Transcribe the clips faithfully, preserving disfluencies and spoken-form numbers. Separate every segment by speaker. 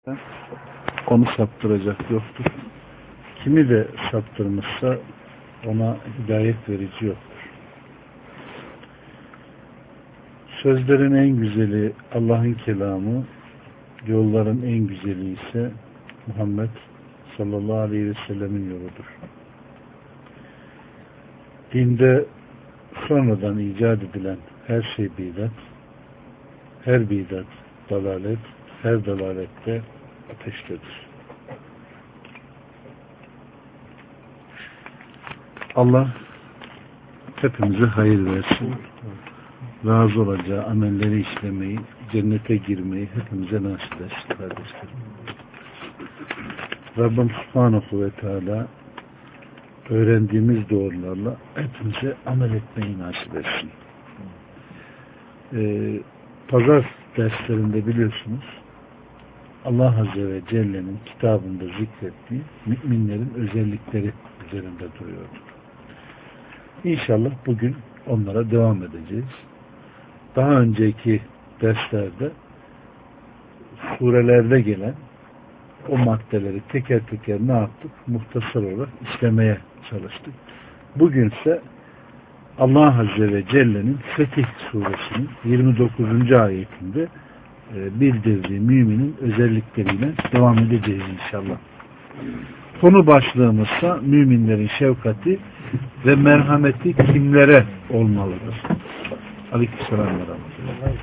Speaker 1: onu saptıracak yoktur. Kimi de saptırmışsa ona hidayet verici yoktur. Sözlerin en güzeli Allah'ın kelamı, yolların en güzeli ise Muhammed sallallahu aleyhi ve sellemin yoludur. Dinde sonradan icat edilen her şey bidat, her bidat dalalet, her dalalette ateştedir. Allah hepimize hayır versin. Razı olacağı amelleri işlemeyi, cennete girmeyi hepimize nasip etsin kardeşlerim. Rabbim Subhanahu ve Teala öğrendiğimiz doğrularla hepimize amel etmeyi nasip etsin. Ee, pazar derslerinde biliyorsunuz Allah Azze ve Celle'nin kitabında zikrettiği müminlerin özellikleri üzerinde duruyordu. İnşallah bugün onlara devam edeceğiz. Daha önceki derslerde surelerde gelen o maddeleri teker teker ne yaptık? Muhtasar olarak işlemeye çalıştık. Bugünse Allah Azze ve Celle'nin Fetih suresinin yirmi dokuzuncu ayetinde bildirdiği müminin özellikleriyle devam edeceğiz inşallah. Konu başlığımızsa müminlerin şefkati ve merhameti kimlere olmalıdır? Aleykümselam ve rahmetullah.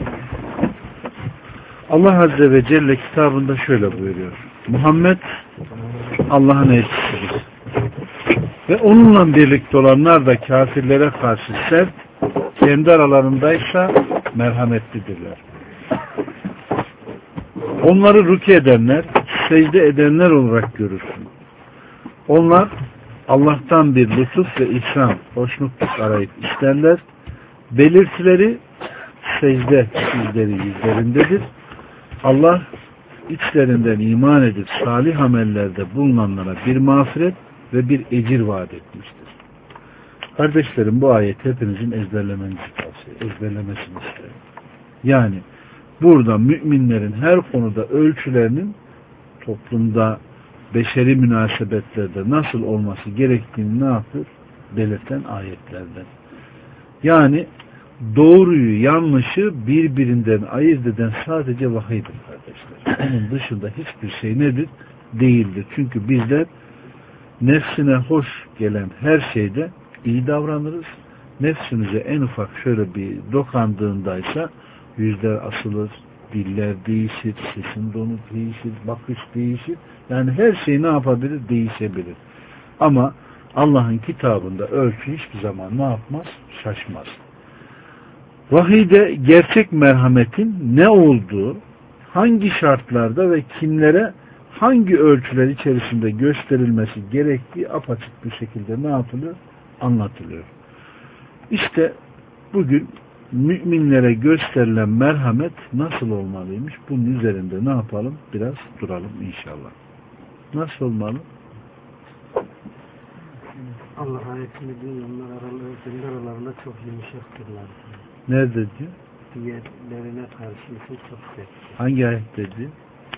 Speaker 1: Allah Azze ve Celle kitabında şöyle buyuruyor. Muhammed Allah'ın elçisidir. Ve onunla birlikte olanlar da kafirlere karşı sert, kendi aralarındaysa merhametlidirler. Onları rükû edenler, secde edenler olarak görürsün. Onlar Allah'tan bir lütuf ve ihsan, hoşnutluk arayıp isterler. Belirtileri secde yüzleri yüzlerindedir. Allah içlerinden iman edip salih amellerde bulunanlara bir mağfiret ve bir ecir vaat etmiştir. Kardeşlerim, bu ayet hepinizin ezberlemenizi tavsiye, ezberlemesini isterim. Yani burada müminlerin her konuda ölçülerinin toplumda, beşeri münasebetlerde nasıl olması gerektiğini ne yapıyor? Belirten ayetlerden. Yani doğruyu, yanlışı birbirinden ayırt eden sadece vahiydir kardeşler. Onun dışında hiçbir şey nedir? Değildir. Çünkü bizler nefsine hoş gelen her şeyde iyi davranırız. Nefsimize en ufak şöyle bir dokandığındaysa yüzler asılır, diller değişir, sesin donu değişir, bakış değişir. Yani her şey ne yapabilir? Değişebilir. Ama Allah'ın kitabında ölçü hiçbir zaman ne yapmaz? Şaşmaz. Vahiyde gerçek merhametin ne olduğu, hangi şartlarda ve kimlere hangi ölçüler içerisinde gösterilmesi gerektiği apaçık bir şekilde ne yapılıyor? Anlatılıyor. İşte bugün müminlere gösterilen merhamet nasıl olmalıymış? Bunun üzerinde ne yapalım? Biraz duralım inşallah. Nasıl olmalı?
Speaker 2: Allah ayetini dinleyenler aralarında çok yumuşaktırlar.
Speaker 1: Nerede diyor?
Speaker 2: Diğerlerine karşı ise çok sert.
Speaker 1: Hangi ayette diyor?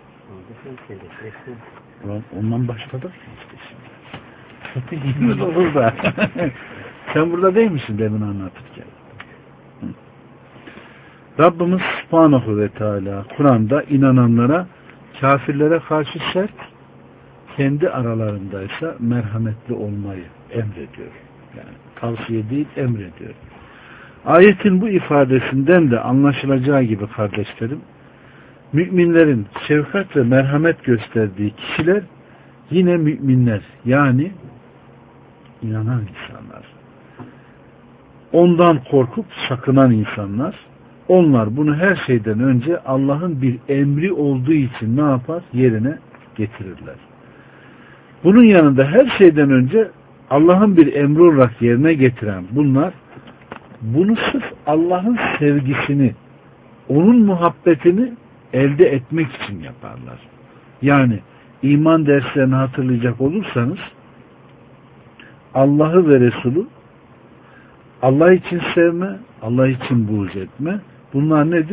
Speaker 2: Orada
Speaker 1: ondan başladık işte şimdi. Burada. Sen burada değil misin demin anlatırken? Hı. Rabbimiz Subhanahu ve Teala Kur'an'da inananlara kafirlere karşı sert, kendi aralarındaysa merhametli olmayı emrediyor. Yani tavsiye değil, emrediyor. Ayetin bu ifadesinden de anlaşılacağı gibi kardeşlerim, müminlerin şefkat ve merhamet gösterdiği kişiler yine müminler, yani inanan insanlar. Ondan korkup sakınan insanlar, onlar bunu her şeyden önce Allah'ın bir emri olduğu için ne yapar? Yerine getirirler. Bunun yanında her şeyden önce Allah'ın bir emri olarak yerine getiren bunlar, bunu sırf Allah'ın sevgisini, onun muhabbetini elde etmek için yaparlar. Yani iman derslerini hatırlayacak olursanız Allah'ı ve Resulü Allah için sevme, Allah için buğz etme. Bunlar nedir?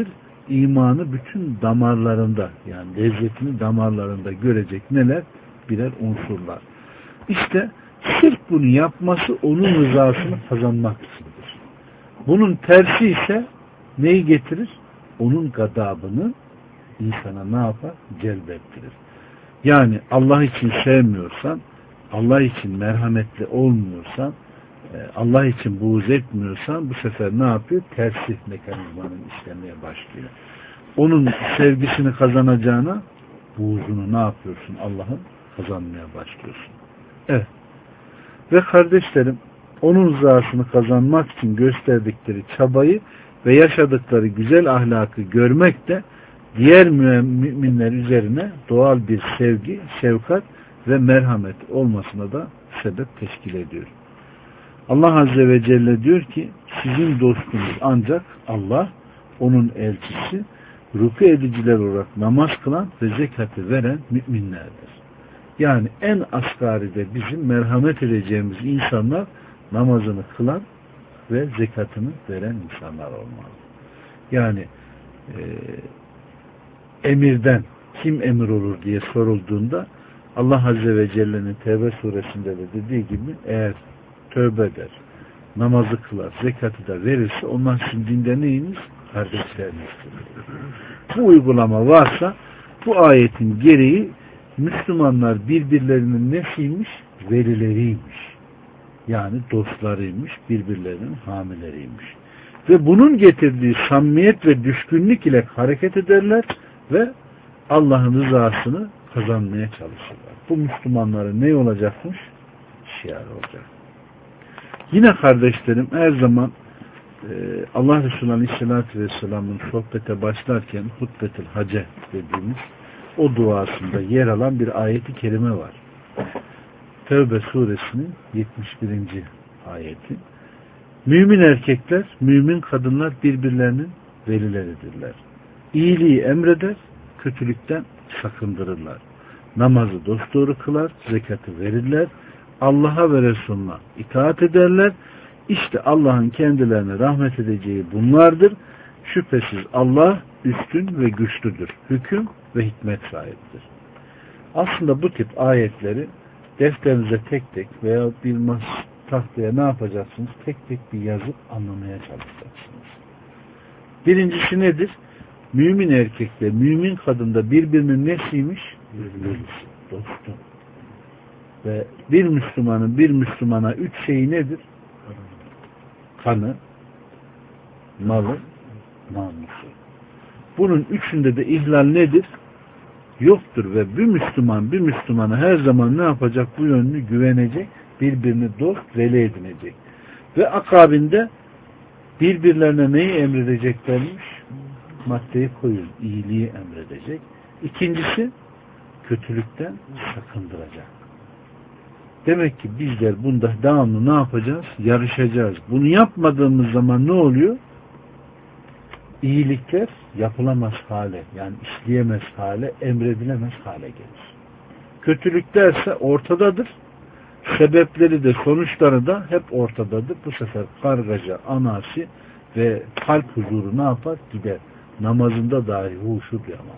Speaker 1: imanı bütün damarlarında, yani lezzetini damarlarında görecek neler? Birer unsurlar. İşte sırf bunu yapması onun rızasını kazanmak içindir. Bunun tersi ise neyi getirir? Onun gadabını insana ne yapar? Celbettirir. Yani Allah için sevmiyorsan, Allah için merhametli olmuyorsan, Allah için buğz etmiyorsan bu sefer ne yapıyor? Tersi mekanizmanın işlemeye başlıyor. Onun sevgisini kazanacağına buğzunu ne yapıyorsun? Allah'ın kazanmaya başlıyorsun. Evet. Ve kardeşlerim, onun rızasını kazanmak için gösterdikleri çabayı ve yaşadıkları güzel ahlakı görmek de diğer müminler üzerine doğal bir sevgi, şefkat ve merhamet olmasına da sebep teşkil ediyor. Allah Azze ve Celle diyor ki sizin dostunuz ancak Allah, onun elçisi, ruku ediciler olarak namaz kılan ve zekatı veren müminlerdir. Yani en asgaride bizim merhamet edeceğimiz insanlar namazını kılan ve zekatını veren insanlar olmalı. Yani e, emirden kim emir olur diye sorulduğunda Allah Azze ve Celle'nin Tevbe suresinde de dediği gibi eğer tövbe eder, namazı kılar, zekatı da verirse onlar sizin dinde neyiniz? Kardeşlerinizdir. Bu uygulama varsa bu ayetin gereği Müslümanlar birbirlerinin nesiymiş? Velileriymiş. Yani dostlarıymış, birbirlerinin hamileriymiş. Ve bunun getirdiği samimiyet ve düşkünlük ile hareket ederler ve Allah'ın rızasını kazanmaya çalışırlar. Bu Müslümanların ne olacakmış? Şiar olacak. Yine kardeşlerim her zaman e, Allah Resulü Aleyhisselatü Vesselam'ın sohbete başlarken hutbetül hace dediğimiz o duasında yer alan bir ayeti kerime var. Tevbe suresinin yetmiş birinci ayeti. Mümin erkekler, mümin kadınlar birbirlerinin velileridirler. İyiliği emreder, kötülükten sakındırırlar. Namazı dosdoğru kılar, zekatı verirler, Allah'a ve Resulüne itaat ederler. İşte Allah'ın kendilerine rahmet edeceği bunlardır. Şüphesiz Allah üstün ve güçlüdür. Hüküm ve hikmet sahibidir. Aslında bu tip ayetleri defterinize tek tek veya bir tahtaya ne yapacaksınız? Tek tek bir yazıp anlamaya çalışacaksınız. Birincisi nedir? Mümin erkekle mümin kadında birbirinin nesiymiş? Velisi, dostu. Ve bir Müslümanın bir Müslümana üç şeyi nedir? Kanı, malı, namusu. Bunun üçünde de ihlal nedir? Yoktur ve bir Müslüman bir Müslümana her zaman ne yapacak? Bu yönünü güvenecek, birbirini dost, veli edinecek. Ve akabinde birbirlerine neyi emredeceklermiş? Maddeyi koyun, iyiliği emredecek. İkincisi, kötülükten sakındıracak. Demek ki bizler bunda devamlı ne yapacağız? Yarışacağız. Bunu yapmadığımız zaman ne oluyor? İyilikler yapılamaz hale, yani işleyemez hale, emredilemez hale gelir. Kötülüklerse ortadadır. Sebepleri de sonuçları da hep ortadadır. Bu sefer kargaca, anarşi ve kalp huzuru ne yapar? Gider. Namazında dahi huşu duyamaz.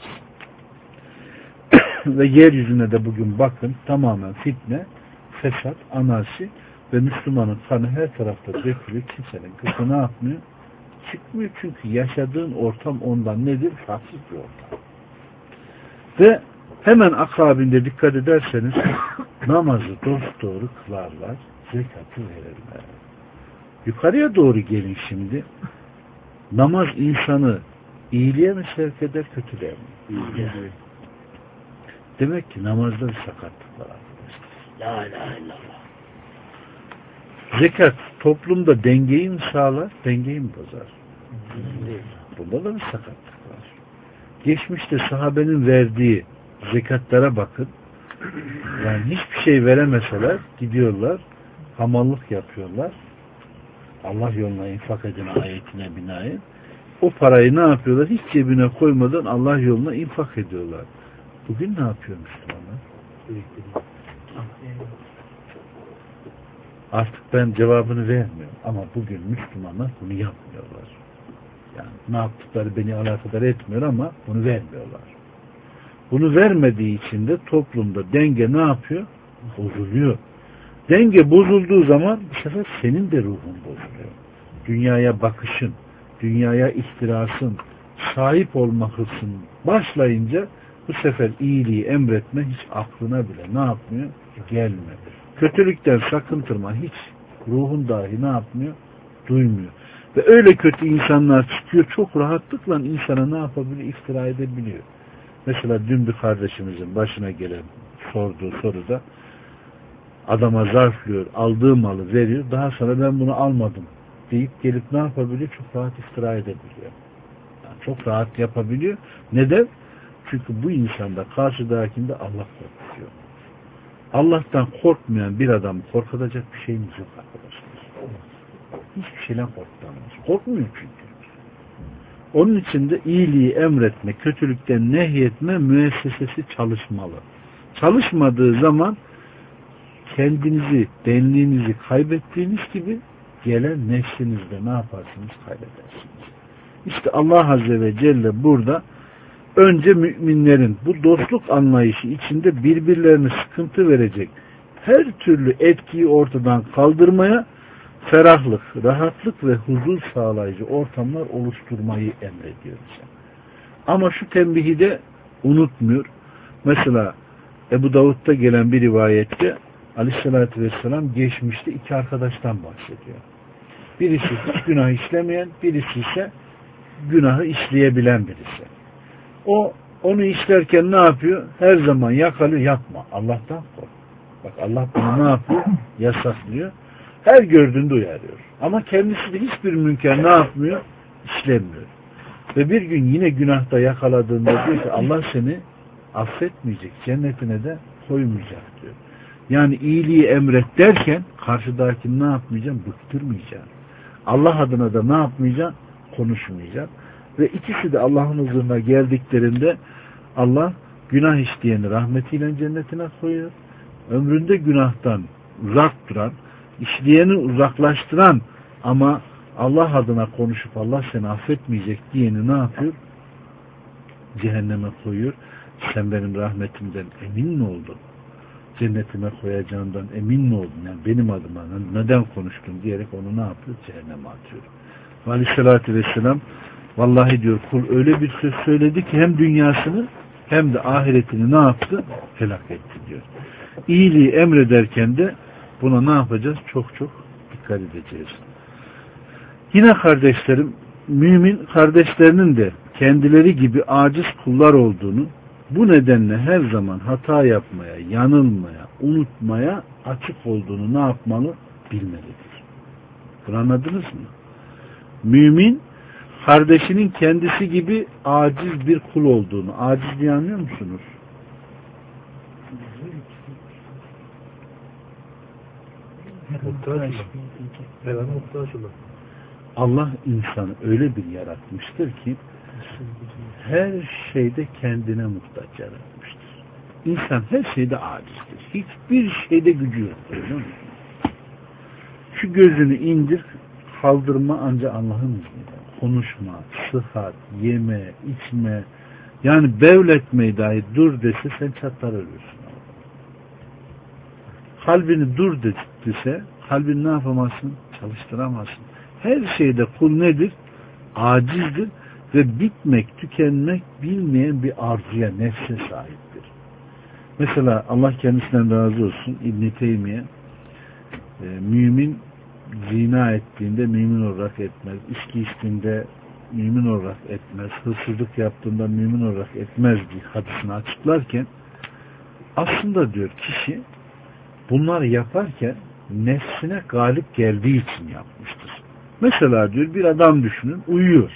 Speaker 1: Ve yeryüzüne de bugün bakın tamamen fitne, fesat, anarşi ve Müslümanın kanı her tarafta dökülüyor. Kimsenin kızı ne yapmıyor? Çıkmıyor çünkü yaşadığın ortam ondan nedir? Farksız bir ortam. Ve hemen akabinde dikkat ederseniz namazı dosdoğru kılarlar, zekatı verirler. Yukarıya doğru gelin şimdi. Namaz insanı iyiliğe mi sevk eder, kötülüğe mi? İyiliğe. Demek ki namazda bir sakatlık var arkadaşlar. La ilahe illallah. Zekat toplumda dengeyi mi sağlar, dengeyi mi bozar? Bunda da bir sakatlık var. Geçmişte sahabenin verdiği zekatlara bakın. Yani hiçbir şey veremeseler gidiyorlar, hamallık yapıyorlar. Allah yoluna infak edin ayetine binaen. O parayı ne yapıyorlar? Hiç cebine koymadan Allah yoluna infak ediyorlar. Bugün ne yapıyor Müslümanlar? Artık ben cevabını vermiyorum. Ama bugün Müslümanlar bunu yapmıyorlar. Yani ne yaptıkları beni alakadar etmiyor ama bunu vermiyorlar. Bunu vermediği için de toplumda denge ne yapıyor? Bozuluyor. Denge bozulduğu zaman bu sefer senin de ruhun bozuluyor. Dünyaya bakışın, dünyaya ihtirasın, sahip olma hırsın başlayınca bu sefer iyiliği emretme hiç aklına bile ne yapmıyor? Gelmiyor. Kötülükten sakıntırma hiç ruhun dahi ne yapmıyor? Duymuyor. Ve öyle kötü insanlar çıkıyor, çok rahatlıkla insana ne yapabiliyor? İftira edebiliyor. Mesela dün bir kardeşimizin başına gelen sorduğu soruda adama zarflıyor, aldığı malı veriyor, daha sonra ben bunu almadım deyip gelip ne yapabiliyor? Çok rahat iftira edebiliyor. Yani çok rahat yapabiliyor. Neden? Çünkü bu insanda karşıdakinde Allah korkuyor. Allah'tan korkmayan bir adam korkutacak bir şeyimiz yok arkadaşlar. Hiçbir şeyden korkutamaz. Korkmuyor çünkü. Onun için de iyiliği emretme, kötülükten nehyetme müessesesi çalışmalı. Çalışmadığı zaman kendinizi, benliğinizi kaybettiğiniz gibi gelen nefsinizde ne yaparsınız? Kaybedersiniz. İşte Allah Azze ve Celle burada önce müminlerin bu dostluk anlayışı içinde birbirlerine sıkıntı verecek her türlü etkiyi ortadan kaldırmaya, ferahlık, rahatlık ve huzur sağlayıcı ortamlar oluşturmayı emrediyor bize. Ama şu tembihi de unutmuyor. Mesela Ebu Davud'da gelen bir rivayette Aleyhisselatü Vesselam geçmişte iki arkadaştan bahsediyor. Birisi hiç günah işlemeyen, birisi ise günahı işleyebilen birisi. O onu işlerken ne yapıyor? Her zaman yakalıyor, yapma. Allah'tan kork. Bak Allah bunu ne yapıyor? Yasaklıyor. Her gördüğünde uyarıyor. Ama kendisi de hiçbir münker ne yapmıyor? İşlemiyor. Ve bir gün yine günahta yakaladığında diyor ki Allah seni affetmeyecek, cennetine de koymayacak diyor. Yani iyiliği emret derken karşıdakini ne yapmayacaksın? Bıktırmayacaksın. Allah adına da ne yapmayacaksın? Konuşmayacaksın. Ve ikisi de Allah'ın huzuruna geldiklerinde Allah günah işleyeni rahmetiyle cennetine koyuyor. Ömründe günahtan uzak duran, işleyeni uzaklaştıran ama Allah adına konuşup Allah seni affetmeyecek diyeni ne yapıyor? Cehenneme koyuyor. Sen benim rahmetimden emin mi oldun? Cennetime koyacağından emin mi oldun? Yani benim adıma neden konuştun diyerek onu ne yapıyor? Cehenneme atıyor. Aleyhissalatü vesselam vallahi diyor kul öyle bir söz söyledi ki hem dünyasını hem de ahiretini ne yaptı? Helak etti diyor. İyiliği emrederken de buna ne yapacağız? Çok çok dikkat edeceğiz. Yine kardeşlerim, mümin kardeşlerinin de kendileri gibi aciz kullar olduğunu, bu nedenle her zaman hata yapmaya, yanılmaya, unutmaya açık olduğunu ne yapmalı? Bilmelidir. Bunu anladınız mı? Mümin, kardeşinin kendisi gibi aciz bir kul olduğunu, acizliği anlıyor musunuz? Allah insanı öyle bir yaratmıştır ki her şeyde kendine muhtaç yaratmıştır. İnsan her şeyde acizdir. Hiçbir şeyde gücü yoktur. Şu gözünü indir, kaldırma ancak Allah'ın izniyle. Konuşma, sıhhat, yeme, içme, yani bevletmeyi dahi dur dese sen çatlar ölürsün. Kalbini dur dese kalbini ne yapamazsın? Çalıştıramazsın. Her şeyde kul nedir? Acizdir ve bitmek, tükenmek bilmeyen bir arzuya, nefse sahiptir. Mesela Allah kendisinden razı olsun İbn-i Teymiye e, mümin zina ettiğinde mümin olarak etmez, içki içtiğinde mümin olarak etmez, hırsızlık yaptığında mümin olarak etmez diye hadisini açıklarken aslında diyor kişi bunları yaparken nefsine galip geldiği için yapmıştır. Mesela diyor bir adam düşünün uyuyor.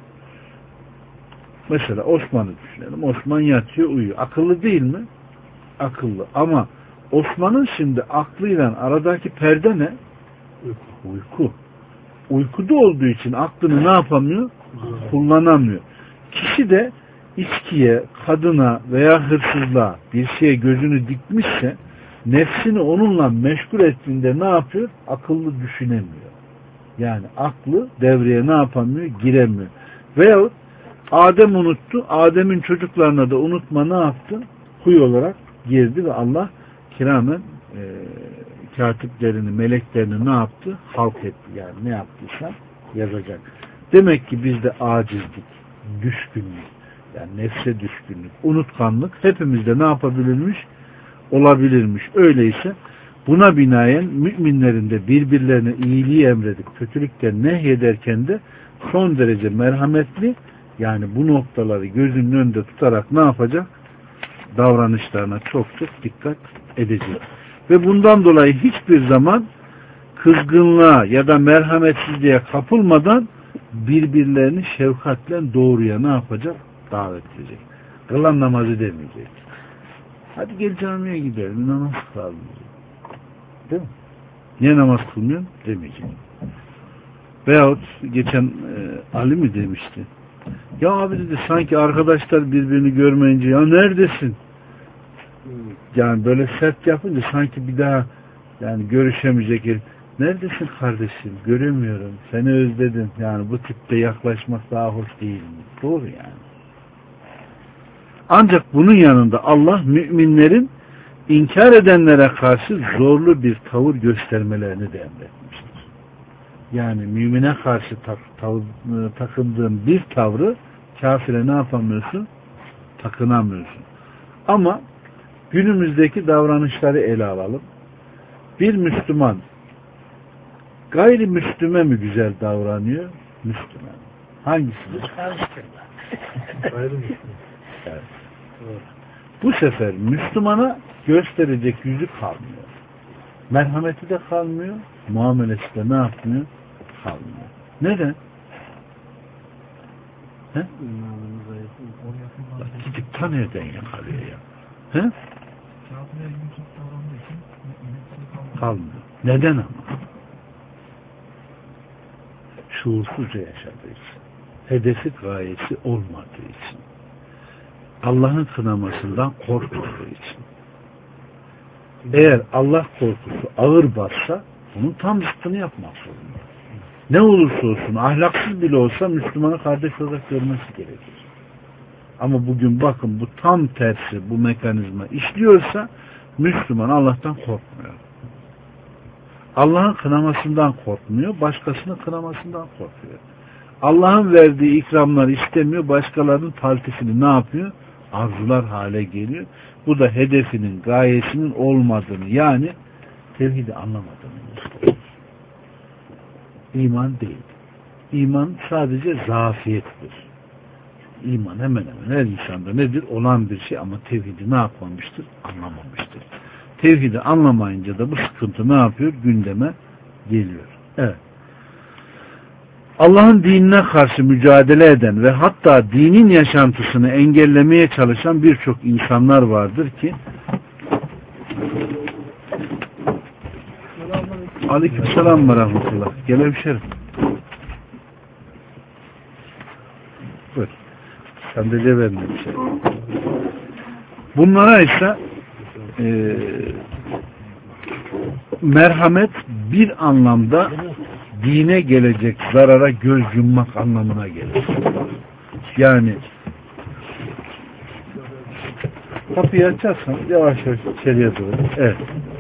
Speaker 1: Mesela Osman'ı düşünelim. Osman yatıyor uyuyor. Akıllı değil mi? Akıllı. Ama Osman'ın şimdi aklıyla aradaki perde ne? Uyku. Uyku. Uykuda olduğu için aklını ne yapamıyor? Kullanamıyor. Kişi de içkiye, kadına veya hırsızlığa bir şeye gözünü dikmişse nefsini onunla meşgul ettiğinde ne yapıyor? Akıllı düşünemiyor. Yani aklı devreye ne yapamıyor? Giremiyor. Veyahut Adem unuttu. Adem'in çocuklarına da unutma ne yaptı? Huy olarak girdi ve Allah kiramen e, katiplerini, meleklerini ne yaptı? Halk etti. Yani ne yaptıysa yazacak. Demek ki bizde acizlik, düşkünlük, yani nefse düşkünlük, unutkanlık hepimizde ne yapabilirmiş? Olabilirmiş. Öyleyse buna binaen müminlerin de birbirlerine iyiliği emredip kötülükten nehyederken de son derece merhametli, yani bu noktaları gözünün önünde tutarak ne yapacak? Davranışlarına çok çok dikkat edecek. Ve bundan dolayı hiçbir zaman kızgınlığa ya da merhametsizliğe kapılmadan birbirlerini şefkatle doğruya ne yapacak? Davet edecek. Kılan namazı demeyecek. Hadi gel camiye gidelim, namaz kılalım. Değil mi? Niye namaz kılmıyorsun? Demeyecek. Veyahut geçen e, Ali mi demişti? Ya abi dedi, sanki arkadaşlar birbirini görmeyince ya neredesin? Yani böyle sert yapınca sanki bir daha yani görüşemeyecek. Neredesin kardeşim? Göremiyorum. Seni özledim. Yani bu tipte yaklaşmak daha hoş değil mi? Doğru yani. Ancak bunun yanında Allah müminlerin inkar edenlere karşı zorlu bir tavır göstermelerini de emretmiştir. Yani mümine karşı tak, tav, takındığın bir tavrı kafire ne yapamıyorsun? Takınamıyorsun. Ama günümüzdeki davranışları ele alalım. Bir Müslüman gayrimüslime mi güzel davranıyor? Müslüman. Hangisidir?
Speaker 2: Gayrimüslim.
Speaker 1: Evet. Bu sefer Müslümana gösterecek yüzü kalmıyor. Merhameti de kalmıyor, muamelesi de ne yapmıyor? Kalmıyor. Neden? He? Gidip ta nereden yakalıyor ya? He? Kalmıyor. Neden ama? Şuursuzca yaşadığı için. Hedefi gayesi olmadığı için. Allah'ın kınamasından korkmadığı için. Eğer Allah korkusu ağır bassa bunun tam zıttını yapmak zorunda. Ne olursa olsun, ahlaksız bile olsa Müslümanı kardeş olarak görmesi gerekir. Ama bugün bakın bu tam tersi, bu mekanizma işliyorsa Müslüman Allah'tan korkmuyor. Allah'ın kınamasından korkmuyor, başkasının kınamasından korkuyor. Allah'ın verdiği ikramları istemiyor, başkalarının taltifini ne yapıyor? Arzular hale geliyor. Bu da hedefinin, gayesinin olmadığını, yani tevhidi anlamadığını gösteriyor. İman değil. İman sadece zafiyettir. İman hemen hemen her insanda nedir? Olan bir şey ama tevhidi ne yapmamıştır? Anlamamıştır. Tevhidi anlamayınca da bu sıkıntı ne yapıyor? Gündeme geliyor. Evet. Allah'ın dinine karşı mücadele eden ve hatta dinin yaşantısını engellemeye çalışan birçok insanlar vardır ki Aleykümselam ve rahmetullah. Gel hemşerim. Buyur. Sen de de verme bir şey. Bunlara ise e, merhamet bir anlamda dine gelecek zarara göz yummak anlamına gelir. Yani kapıyı açarsan yavaş yavaş içeriye doğru. Evet.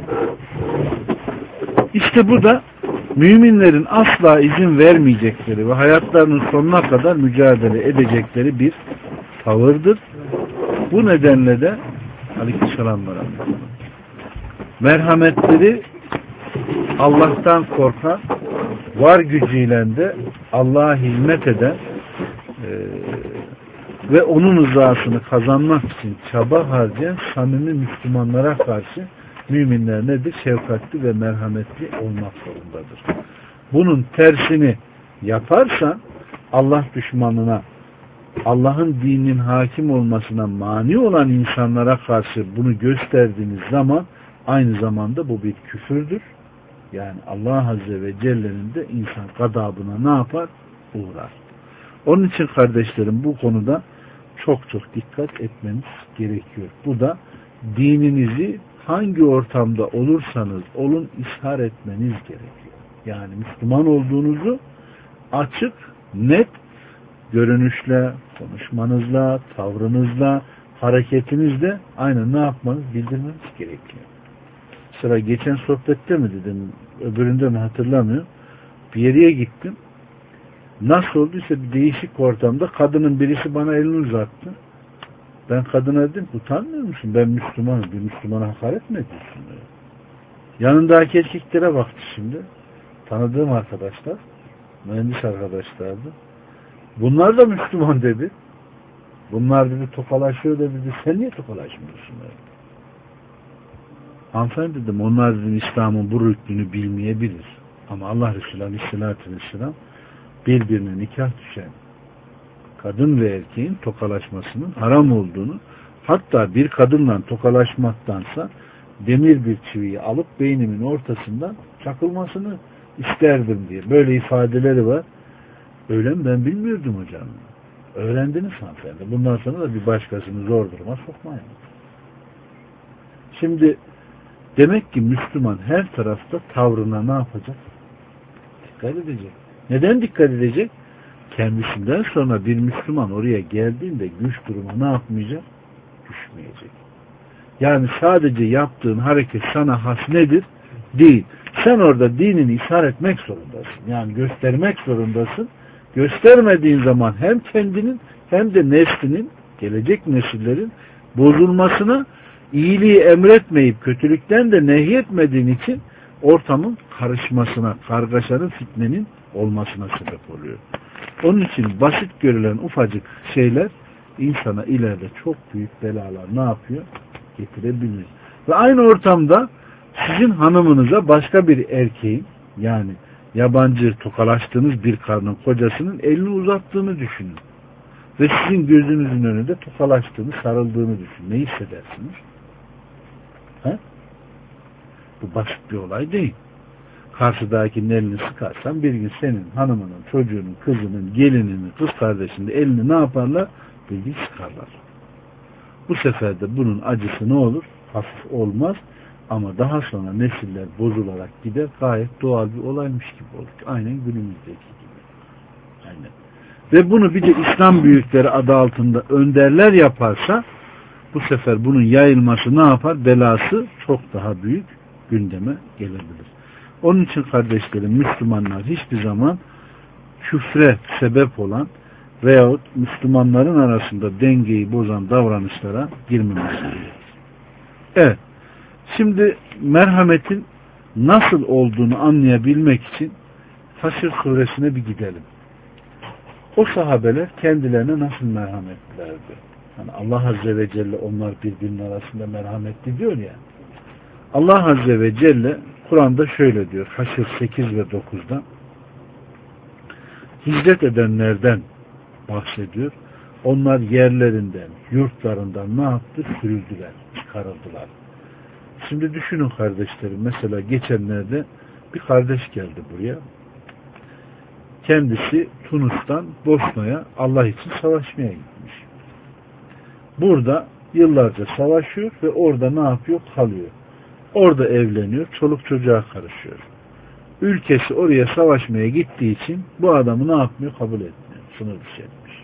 Speaker 1: İşte bu da müminlerin asla izin vermeyecekleri ve hayatlarının sonuna kadar mücadele edecekleri bir tavırdır. Bu nedenle de Aleykümselam ve rahmetullah. Merhametleri Allah'tan korkan, var gücüyle de Allah'a hizmet eden e, ve onun rızasını kazanmak için çaba harcayan samimi Müslümanlara karşı müminler nedir? Şefkatli ve merhametli olmak zorundadır. Bunun tersini yaparsan Allah düşmanına, Allah'ın dininin hakim olmasına mani olan insanlara karşı bunu gösterdiğiniz zaman aynı zamanda bu bir küfürdür. Yani Allah Azze ve Celle'nin de insan gadabına ne yapar? Uğrar. Onun için kardeşlerim bu konuda çok çok dikkat etmeniz gerekiyor. Bu da dininizi hangi ortamda olursanız olun ishar etmeniz gerekiyor. Yani Müslüman olduğunuzu açık, net, görünüşle, konuşmanızla, tavrınızla, hareketinizle aynen ne yapmanız, bildirmeniz gerekiyor. Sıra geçen sohbette mi dedim, öbüründe mi hatırlamıyorum. Bir yere gittim. Nasıl olduysa bir değişik ortamda kadının birisi bana elini uzattı. Ben kadına dedim, utanmıyor musun? Ben Müslümanım. Bir Müslümana hakaret mi ediyorsun? Böyle? Yanındaki erkeklere baktı şimdi. Tanıdığım arkadaşlar, mühendis arkadaşlardı. Bunlar da Müslüman dedi. Bunlar dedi tokalaşıyor dedi. Sen niye tokalaşmıyorsun? Böyle? Hanımefendi dedim, onlar dedim İslam'ın bu rüknünü bilmeyebilir. Ama Allah Resulü Aleyhisselatü Vesselam birbirine nikah düşen kadın ve erkeğin tokalaşmasının haram olduğunu, hatta bir kadınla tokalaşmaktansa demir bir çiviyi alıp beynimin ortasından çakılmasını isterdim diye. Böyle ifadeleri var. Öyle mi? Ben bilmiyordum hocam. Öğrendiniz hanımefendi. Bundan sonra da bir başkasını zor duruma sokmayın. Şimdi demek ki Müslüman her tarafta tavrına ne yapacak? Dikkat edecek. Neden dikkat edecek? Kendisinden sonra bir Müslüman oraya geldiğinde güç duruma ne yapmayacak? Düşmeyecek. Yani sadece yaptığın hareket sana has nedir? Değil. Sen orada dinini ishar etmek zorundasın. Yani göstermek zorundasın. Göstermediğin zaman hem kendinin hem de neslinin, gelecek nesillerin bozulmasına, iyiliği emretmeyip kötülükten de nehyetmediğin için ortamın karışmasına, kargaşanın, fitnenin olmasına sebep oluyor. Onun için basit görülen ufacık şeyler insana ileride çok büyük belalar ne yapıyor? Getirebilir. Ve aynı ortamda sizin hanımınıza başka bir erkeğin, yani yabancı tokalaştığınız bir karının kocasının elini uzattığını düşünün. Ve sizin gözünüzün önünde tokalaştığını, sarıldığını düşünün. Ne hissedersiniz? He? Bu basit bir olay değil. Karşıdakinin elini sıkarsan bir gün senin hanımının, çocuğunun, kızının, gelininin, kız kardeşinin elini ne yaparlar? Bir gün sıkarlar. Bu sefer de bunun acısı ne olur? Hafif olmaz. Ama daha sonra nesiller bozularak gider. Gayet doğal bir olaymış gibi olur. Aynen günümüzdeki gibi. Aynen. Ve bunu bir de İslam büyükleri adı altında önderler yaparsa bu sefer bunun yayılması ne yapar? Belası çok daha büyük gündeme gelebilir. Onun için kardeşlerim, Müslümanlar hiçbir zaman küfre sebep olan veyahut Müslümanların arasında dengeyi bozan davranışlara girmemesi gerekir. Evet. Şimdi merhametin nasıl olduğunu anlayabilmek için Haşr suresine bir gidelim. O sahabeler kendilerine nasıl merhametlilerdi? Yani Allah Azze ve Celle onlar birbirinin arasında merhametli diyor ya. Allah Azze ve Celle Kur'an'da şöyle diyor. Haşr sekiz ve dokuzda hicret edenlerden bahsediyor. Onlar yerlerinden, yurtlarından ne yaptı? Sürüldüler, çıkarıldılar. Şimdi düşünün kardeşlerim. Mesela geçenlerde bir kardeş geldi buraya. Kendisi Tunus'tan Bosna'ya Allah için savaşmaya gitmiş. Burada yıllarca savaşıyor ve orada ne yapıyor? Kalıyor. Orada evleniyor. Çoluk çocuğa karışıyor. Ülkesi oraya savaşmaya gittiği için bu adamı ne yapmıyor? Kabul etmiyor. Sınır dışı etmiş.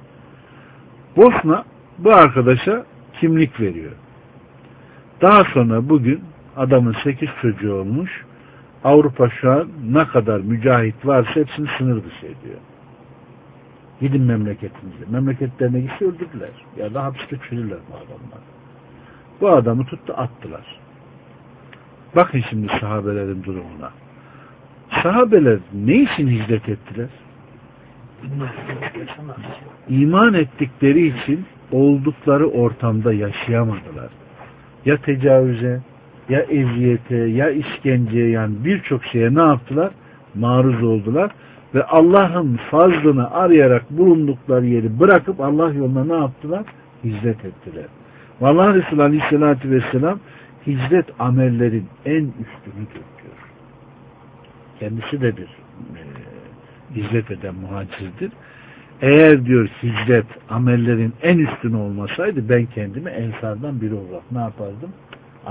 Speaker 1: Bosna bu arkadaşa kimlik veriyor. Daha sonra bugün adamın sekiz çocuğu olmuş. Avrupa şu an ne kadar mücahit varsa hepsini sınır dışı ediyor. Gidin memleketinize. Memleketlerine gitse öldürdüler. Ya da hapiste çürürler bu adamlar. Bu adamı tuttu attılar. Bakın şimdi sahabelerin durumuna. Sahabeler ne için hicret ettiler? İman ettikleri için oldukları ortamda yaşayamadılar. Ya tecavüze, ya eziyete, ya işkenceye, yani birçok şeye ne yaptılar? Maruz oldular. Ve Allah'ın fazlını arayarak bulundukları yeri bırakıp Allah yoluna ne yaptılar? Hicret ettiler. Ve Allah Resulü Aleyhisselatü Vesselam hicret amellerin en üstünüdür diyor. Kendisi de bir e, hicret eden muhacirdir. Eğer diyor hicret amellerin en üstünü olmasaydı ben kendimi ensardan biri olarak ne yapardım?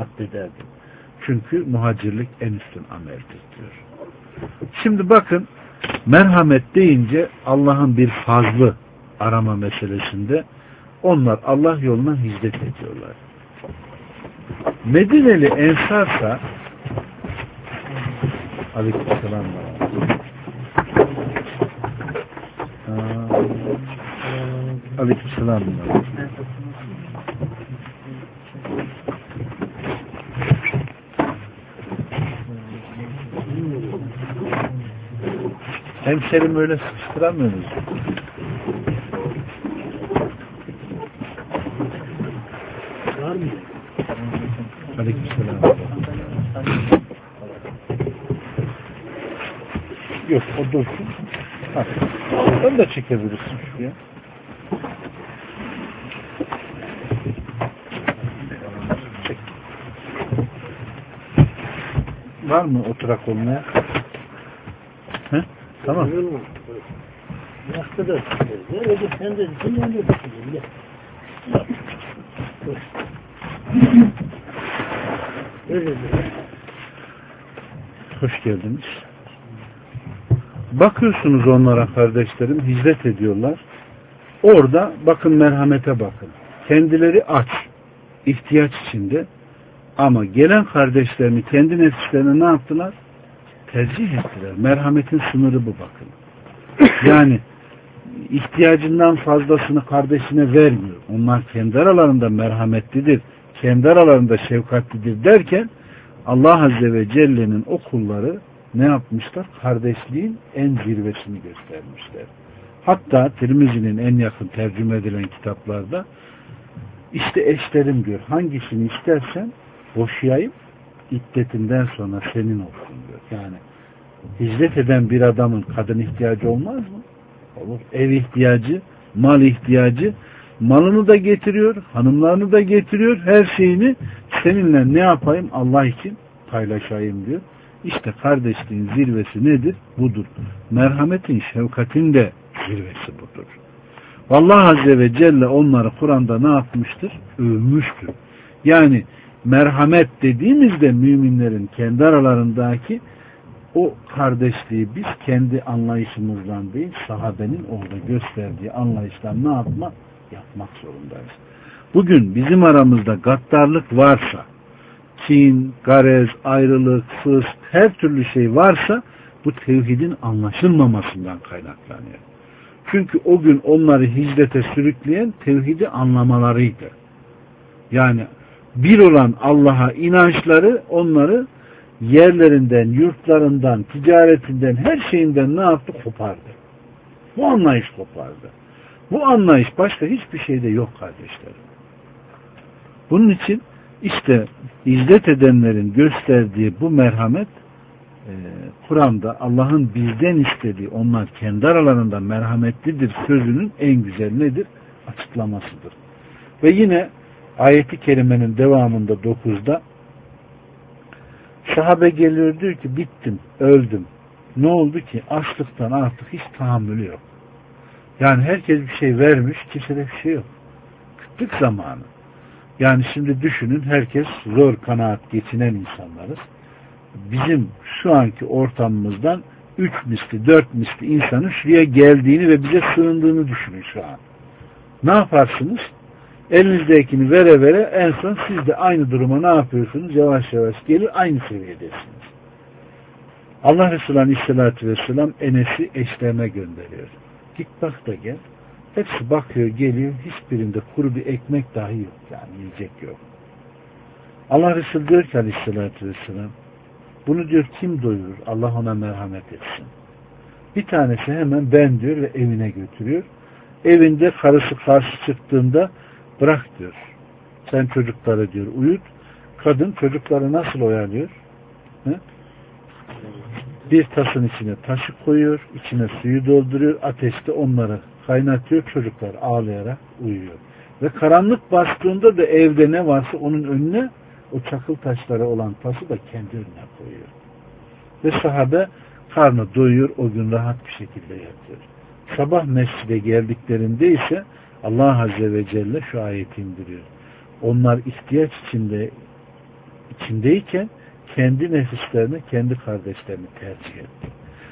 Speaker 1: Addederdim. Çünkü muhacirlik en üstün ameldir diyor. Şimdi bakın Merhamet deyince Allah'ın bir fazlı arama meselesinde onlar Allah yoluna hicret ediyorlar. Medineli Ensarsa Aleykümselam. Aleykümselam. Hemşerim öyle sıkıştıramıyoruz.
Speaker 2: Var mı?
Speaker 1: Aleykümselam. Yok, o dursun. Ha. Onu da çekebilirsin şuraya. Çek. Var mı oturak olmaya? He? Tamam.
Speaker 2: Başka da öyle sen de sen de öyle düşünüyorsun. Öyle
Speaker 1: Hoş geldiniz. Bakıyorsunuz onlara kardeşlerim, hicret ediyorlar. Orada bakın merhamete bakın. Kendileri aç, ihtiyaç içinde ama gelen kardeşlerini kendi nefislerine ne yaptılar? Tercih ettiler. Merhametin sınırı bu bakın. Yani ihtiyacından fazlasını kardeşine vermiyor. Onlar kendi aralarında merhametlidir, kendi aralarında şefkatlidir derken Allah Azze ve Celle'nin o kulları ne yapmışlar? Kardeşliğin en zirvesini göstermişler. Hatta Tirmizi'nin en yakın tercüme edilen kitaplarda işte eşlerim diyor. Hangisini istersen boşayayım, iddetinden sonra senin olsun diyor. Yani hicret eden bir adamın kadın ihtiyacı olmaz mı? Olur. Ev ihtiyacı, mal ihtiyacı, malını da getiriyor, hanımlarını da getiriyor, her şeyini seninle ne yapayım? Allah için paylaşayım diyor. İşte kardeşliğin zirvesi nedir? Budur. Merhametin, şefkatin de zirvesi budur. Vallahi Azze ve Celle onları Kur'an'da ne yapmıştır? Övmüştür. Yani merhamet dediğimizde müminlerin kendi aralarındaki o kardeşliği biz kendi anlayışımızdan değil, sahabenin orada gösterdiği anlayıştan ne yapmak? Yapmak zorundayız. Bugün bizim aramızda gaddarlık varsa, kin, garez, ayrılık, fısk, her türlü şey varsa bu tevhidin anlaşılmamasından kaynaklanıyor. Çünkü o gün onları hicrete sürükleyen tevhidi anlamalarıydı. Yani bir olan Allah'a inançları onları yerlerinden, yurtlarından, ticaretinden, her şeyinden ne yaptı? Kopardı. Bu anlayış kopardı. Bu anlayış başka hiçbir şeyde yok kardeşlerim. Bunun için işte hicret edenlerin gösterdiği bu merhamet e, Kur'an'da Allah'ın bizden istediği onlar kendi aralarında merhametlidir sözünün en güzel nedir? Açıklamasıdır. Ve yine ayeti kerimenin devamında dokuzda sahabe geliyor diyor ki bittim, öldüm. Ne oldu ki? Açlıktan artık hiç tahammülü yok. Yani herkes bir şey vermiş, kimsede bir şey yok. Kıtlık zamanı. Yani şimdi düşünün herkes zor kanaat geçinen insanlarız. Bizim şu anki ortamımızdan üç misli, dört misli insanın şuraya geldiğini ve bize sığındığını düşünün şu an. Ne yaparsınız? Elinizdekini vere vere en son siz de aynı duruma ne yapıyorsunuz? Yavaş yavaş gelir aynı seviyedesiniz. Allah Resulü Aleyhisselatü Vesselam Enes'i eşlerine gönderiyor. Git bak da gel. Hepsi bakıyor geliyor. Hiçbirinde kuru bir ekmek dahi yok. Yani yiyecek yok. Allah Resulü diyor ki Aleyhisselatü Vesselam bunu diyor kim doyurur? Allah ona merhamet etsin. Bir tanesi hemen ben diyor ve evine götürüyor. Evinde karısı karşı çıktığında bırak diyor. Sen çocukları diyor uyut. Kadın çocukları nasıl oyalıyor? He? Bir tasın içine taşı koyuyor. İçine suyu dolduruyor. Ateşte onları kaynatıyor. Çocuklar ağlayarak uyuyor. Ve karanlık bastığında da evde ne varsa onun önüne o çakıl taşları olan tası da kendi önüne koyuyor. Ve sahabe karnı doyuyor. O gün rahat bir şekilde yatıyor. Sabah mescide geldiklerinde ise Allah Azze ve Celle şu ayeti indiriyor. Onlar ihtiyaç içinde içindeyken kendi nefislerini, kendi kardeşlerini tercih etti.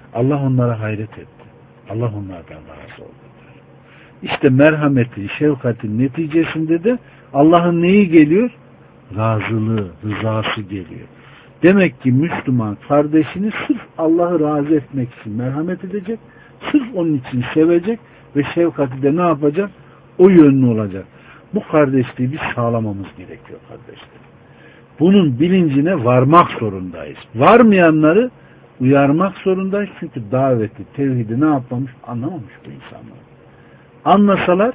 Speaker 1: Allah onlara hayret etti. Allah onlardan razı oldu. İşte merhametin, şefkatin neticesinde de Allah'ın neyi geliyor? Razılığı, rızası geliyor. Demek ki Müslüman kardeşini sırf Allah'ı razı etmek için merhamet edecek, sırf onun için sevecek ve şefkati de ne yapacak? O yönlü olacak. Bu kardeşliği biz sağlamamız gerekiyor kardeşler. Bunun bilincine varmak zorundayız. Varmayanları uyarmak zorundayız. Çünkü daveti, tevhidi ne yapmamış? Anlamamış bu insanlar. Anlasalar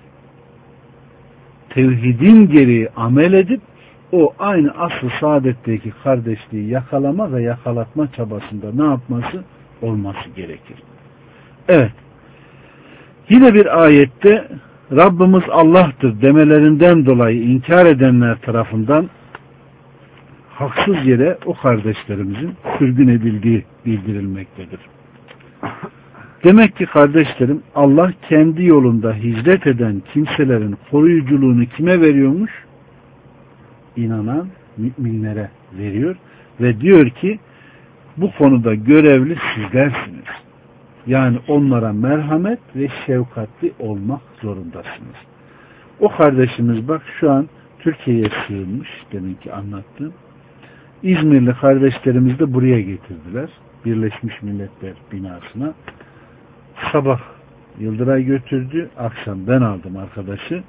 Speaker 1: tevhidin gereği amel edip o aynı asıl saadetteki kardeşliği yakalama ve yakalatma çabasında ne yapması? Olması gerekir. Evet. Yine bir ayette Rabbimiz Allah'tır demelerinden dolayı inkar edenler tarafından haksız yere o kardeşlerimizin sürgün edildiği bildirilmektedir. Demek ki kardeşlerim Allah kendi yolunda hicret eden kimselerin koruyuculuğunu kime veriyormuş? İnanan müminlere veriyor ve diyor ki bu konuda görevli sizlersiniz. Yani onlara merhamet ve şefkatli olmak zorundasınız. O kardeşimiz bak şu an Türkiye'ye sığınmış, deminki anlattığım. İzmirli kardeşlerimiz de buraya getirdiler. Birleşmiş Milletler binasına. Sabah Yıldıray götürdü, akşam ben aldım arkadaşı.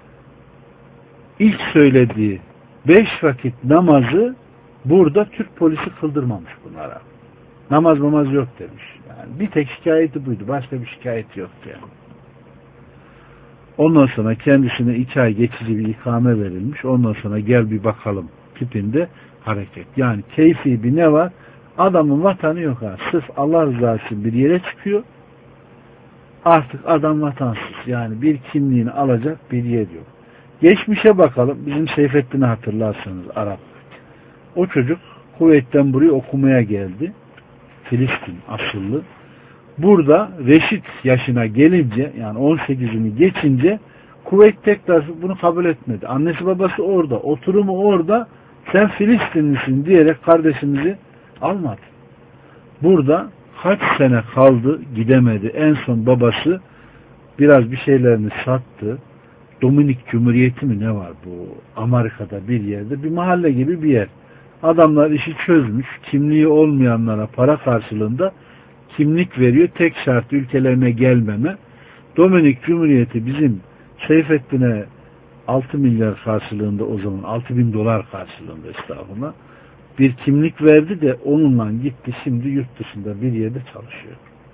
Speaker 1: İlk söylediği beş vakit namazı burada Türk polisi kıldırmamış bunlara. Namaz namaz yok demiş. Yani bir tek şikayeti buydu. Başka bir şikayet yoktu yani. Ondan sonra kendisine iki ay geçici bir ikame verilmiş. Ondan sonra gel bir bakalım tipinde hareket. Yani keyfi bir ne var? Adamın vatanı yok ha. Sırf Allah rızası için bir yere çıkıyor. Artık adam vatansız. Yani bir kimliğini alacak bir yer yok. Geçmişe bakalım. Bizim Seyfettin'i hatırlarsanız Arap. O çocuk Kuveyt'ten buraya okumaya geldi. Filistin asıllı. Burada reşit yaşına gelince yani on sekizini geçince Kuveyt tekrar bunu kabul etmedi. Annesi babası orada. Oturumu orada. Sen Filistinlisin diyerek kardeşimizi almadı. Burada kaç sene kaldı gidemedi. En son babası biraz bir şeylerini sattı. Dominik Cumhuriyeti mi ne var bu? Amerika'da bir yerde. Bir mahalle gibi bir yer. Adamlar işi çözmüş. Kimliği olmayanlara para karşılığında kimlik veriyor. Tek şart ülkelerine gelmeme. Dominik Cumhuriyeti bizim Seyfettin'e altı milyar karşılığında o zaman altı bin dolar karşılığında estağfurullah bir kimlik verdi de onunla gitti şimdi yurt dışında bir yerde çalışıyor.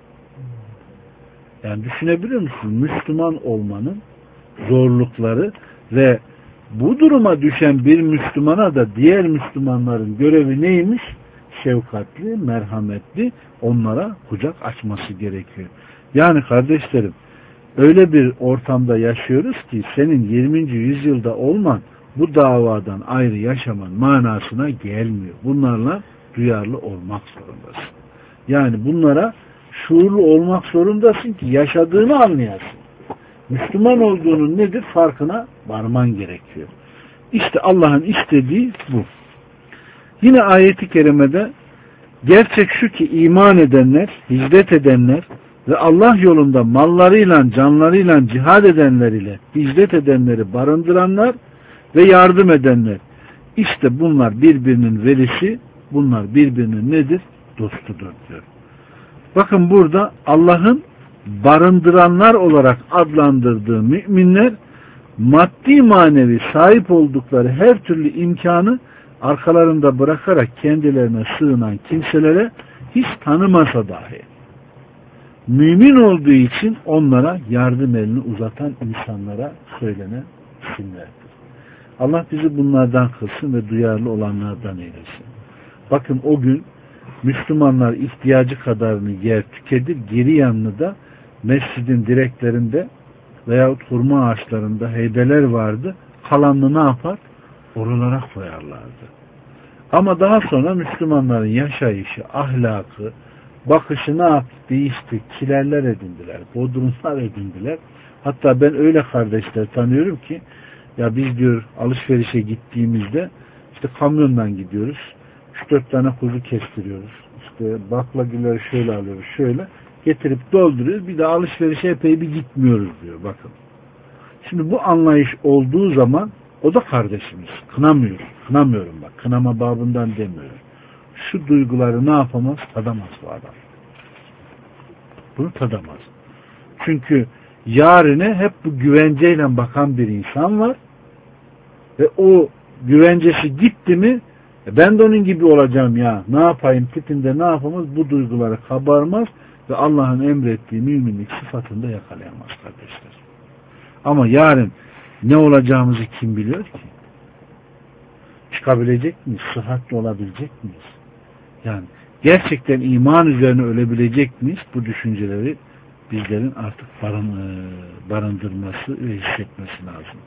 Speaker 1: Yani düşünebiliyor musun? Müslüman olmanın zorlukları ve bu duruma düşen bir Müslümana da diğer Müslümanların görevi neymiş? Şefkatli, merhametli onlara kucak açması gerekiyor. Yani kardeşlerim öyle bir ortamda yaşıyoruz ki senin yirminci yüzyılda olman bu davadan ayrı yaşaman manasına gelmiyor. Bunlarla duyarlı olmak zorundasın. Yani bunlara şuurlu olmak zorundasın ki yaşadığını anlayasın. Müslüman olduğunun nedir farkına varman gerekiyor. İşte Allah'ın istediği bu. Yine ayeti kerimede gerçek şu ki iman edenler, hicret edenler ve Allah yolunda mallarıyla, canlarıyla cihad edenler ile hicret edenleri barındıranlar ve yardım edenler. İşte bunlar birbirinin velisi, bunlar birbirinin nedir? Dostudur diyor. Bakın burada Allah'ın barındıranlar olarak adlandırdığı müminler maddi manevi sahip oldukları her türlü imkanı arkalarında bırakarak kendilerine sığınan kimselere hiç tanımasa dahi mümin olduğu için onlara yardım elini uzatan insanlara söylenen isimlerdir. Allah bizi bunlardan kılsın ve duyarlı olanlardan eylesin. Bakın o gün Müslümanlar ihtiyacı kadarını yer tüketir, geri yanını da mescidin direklerinde veyahut hurma ağaçlarında heybeler vardı. Kalanını ne yapar? Oralara koyarlardı. Ama daha sonra Müslümanların yaşayışı, ahlakı, bakışı ne yaptı? Değişti. Kilerler edindiler. Bodrumlar edindiler. Hatta ben öyle kardeşler tanıyorum ki ya biz diyor alışverişe gittiğimizde işte kamyondan gidiyoruz. üç dört tane kuzu kestiriyoruz. işte baklagiller şöyle alıyoruz şöyle getirip dolduruyoruz. Bir de alışverişe epey bir gitmiyoruz diyor. Bakın. Şimdi bu anlayış olduğu zaman o da kardeşimiz. Kınamıyor. Kınamıyorum bak. Kınama babından demiyorum. Şu duyguları ne yapamaz? Tadamaz bu adam. Bunu tadamaz. Çünkü yarine hep bu güvenceyle bakan bir insan var. Ve o güvencesi gitti mi ben de onun gibi olacağım ya. Ne yapayım tipinde ne yapamaz? Bu duyguları kabarmaz ve Allah'ın emrettiği müminlik sıfatında yakalayamaz kardeşler. Ama yarın ne olacağımızı kim biliyor ki? Çıkabilecek miyiz? Sıhhatli olabilecek miyiz? Yani gerçekten iman üzerine ölebilecek miyiz? Bu düşünceleri bizlerin artık barın, barındırması ve hissetmesi lazım.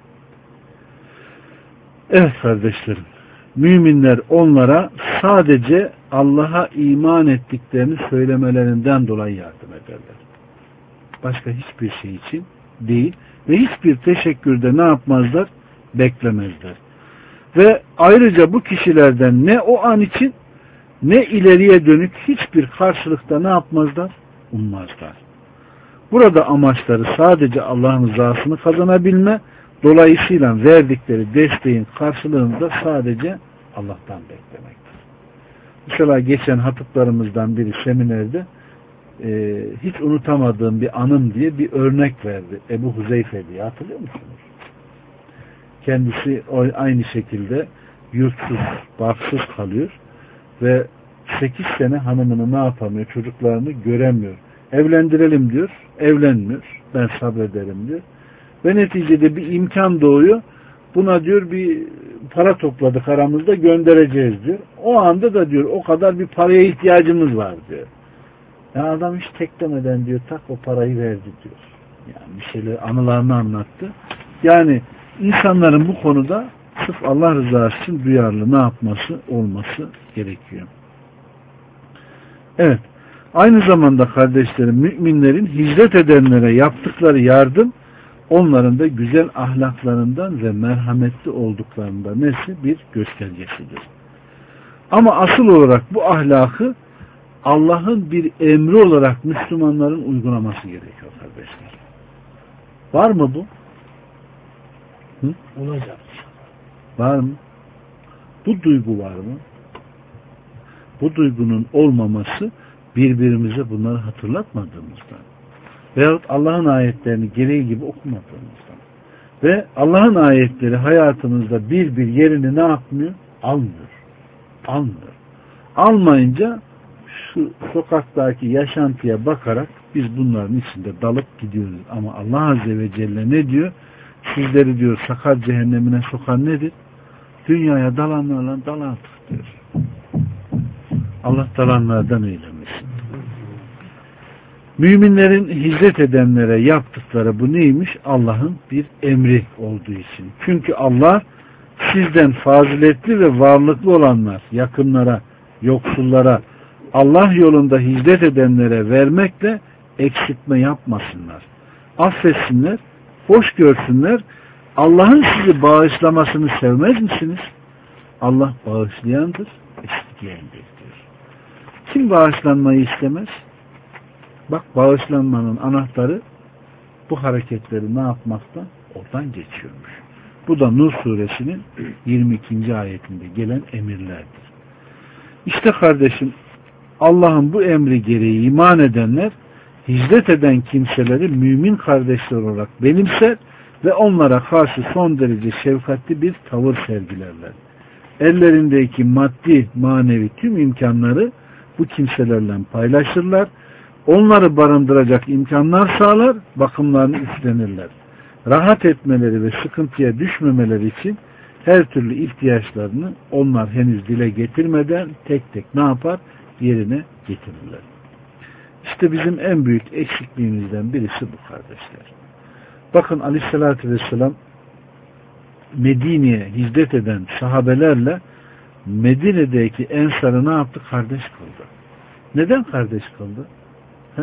Speaker 1: Evet kardeşlerim, müminler onlara sadece Allah'a iman ettiklerini söylemelerinden dolayı yardım ederler. Başka hiçbir şey için değil ve hiçbir teşekkürde ne yapmazlar? Beklemezler. Ve ayrıca bu kişilerden ne o an için ne ileriye dönük hiçbir karşılıkta ne yapmazlar? Ummazlar. Burada amaçları sadece Allah'ın rızasını kazanabilme, dolayısıyla verdikleri desteğin karşılığını da sadece Allah'tan beklemektir. Mesela geçen hatiplerimizden biri seminerde e, hiç unutamadığım bir anım diye bir örnek verdi. Ebu Huzeyfe diye, hatırlıyor musunuz? Kendisi aynı şekilde yurtsuz, barksız kalıyor ve sekiz sene hanımını ne yapamıyor, çocuklarını göremiyor. Evlendirelim diyor, evlenmiyor. Ben sabrederim diyor. Ve neticede bir imkan doğuyor. Buna diyor bir para topladık aramızda göndereceğiz diyor. O anda da diyor o kadar bir paraya ihtiyacımız var diyor. Ya adam hiç teklemeden diyor tak o parayı verdi diyor. Yani bir şeyler anılarını anlattı. Yani insanların bu konuda sırf Allah rızası için duyarlı ne yapması olması gerekiyor. Evet. Aynı zamanda kardeşlerim müminlerin hicret edenlere yaptıkları yardım onların da güzel ahlaklarından ve merhametli olduklarından nesi bir göstergesidir. Ama asıl olarak bu ahlakı Allah'ın bir emri olarak Müslümanların uygulaması gerekiyor kardeşler. Var mı bu? Hı?
Speaker 2: Olacak.
Speaker 1: Var mı? Bu duygu var mı? Bu duygunun olmaması birbirimize bunları hatırlatmadığımızdan veyahut Allah'ın ayetlerini gereği gibi okumadığımızdan ve Allah'ın ayetleri hayatımızda bir bir yerini ne yapmıyor? Almıyor. Almıyor. Almayınca şu sokaktaki yaşantıya bakarak biz bunların içinde dalıp gidiyoruz. Ama Allah Azze ve Celle ne diyor? Sizleri diyor sakar cehennemine sokan nedir? Dünyaya dalanlarla dal artık diyor. Allah dalanlardan eylemesin. Müminlerin hicret edenlere yaptıkları bu neymiş? Allah'ın bir emri olduğu için. Çünkü Allah sizden faziletli ve varlıklı olanlar, yakınlara, yoksullara, Allah yolunda hicret edenlere vermekle eksiltme yapmasınlar. Affetsinler, hoş görsünler. Allah'ın sizi bağışlamasını sevmez misiniz? Allah bağışlayandır, esirgeyendir diyor. Kim bağışlanmayı istemez? Bak bağışlanmanın anahtarı bu hareketleri ne yapmaktan? Oradan geçiyormuş. Bu da Nur suresinin yirmi ikinci ayetinde gelen emirlerdir. İşte kardeşim Allah'ın bu emri gereği iman edenler hicret eden kimseleri mümin kardeşler olarak benimser ve onlara karşı son derece şefkatli bir tavır sergilerler. Ellerindeki maddi, manevi tüm imkanları bu kimselerle paylaşırlar. Onları barındıracak imkanlar sağlar, bakımlarını üstlenirler. Rahat etmeleri ve sıkıntıya düşmemeleri için her türlü ihtiyaçlarını onlar henüz dile getirmeden tek tek ne yapar? Yerine getirirler. İşte bizim en büyük eksikliğimizden birisi bu kardeşler. Bakın Aleyhisselatü Vesselam Medine'ye hicret eden sahabelerle Medine'deki Ensar'ı ne yaptı? Kardeş kıldı. Neden kardeş kıldı? He?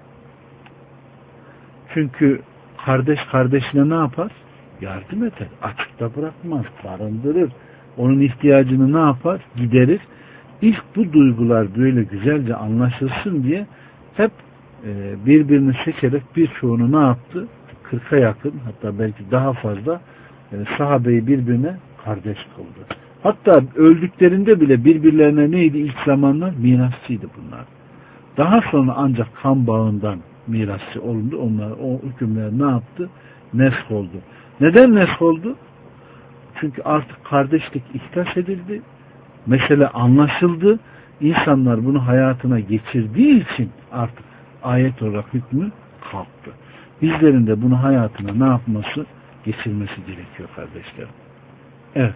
Speaker 1: Çünkü kardeş kardeşine ne yapar? Yardım eder. Açıkta bırakmaz. Barındırır. Onun ihtiyacını ne yapar? Giderir. İlk bu duygular böyle güzelce anlaşılsın diye hep e, birbirini seçerek birçoğunu ne yaptı? kırka yakın, hatta belki daha fazla e, sahabeyi birbirine kardeş kıldı. Hatta öldüklerinde bile birbirlerine neydi ilk zamanlar? Mirasçıydı bunlar. Daha sonra ancak kan bağından mirasçı olundu. Onlar o hükümler ne yaptı? Nesk oldu. Neden nesk oldu? Çünkü artık kardeşlik ihtas edildi. Mesele anlaşıldı. İnsanlar bunu hayatına geçirdiği için artık ayet olarak hükmü kalktı. Bizlerin de bunu hayatına ne yapması? Geçirmesi gerekiyor kardeşlerim. Evet.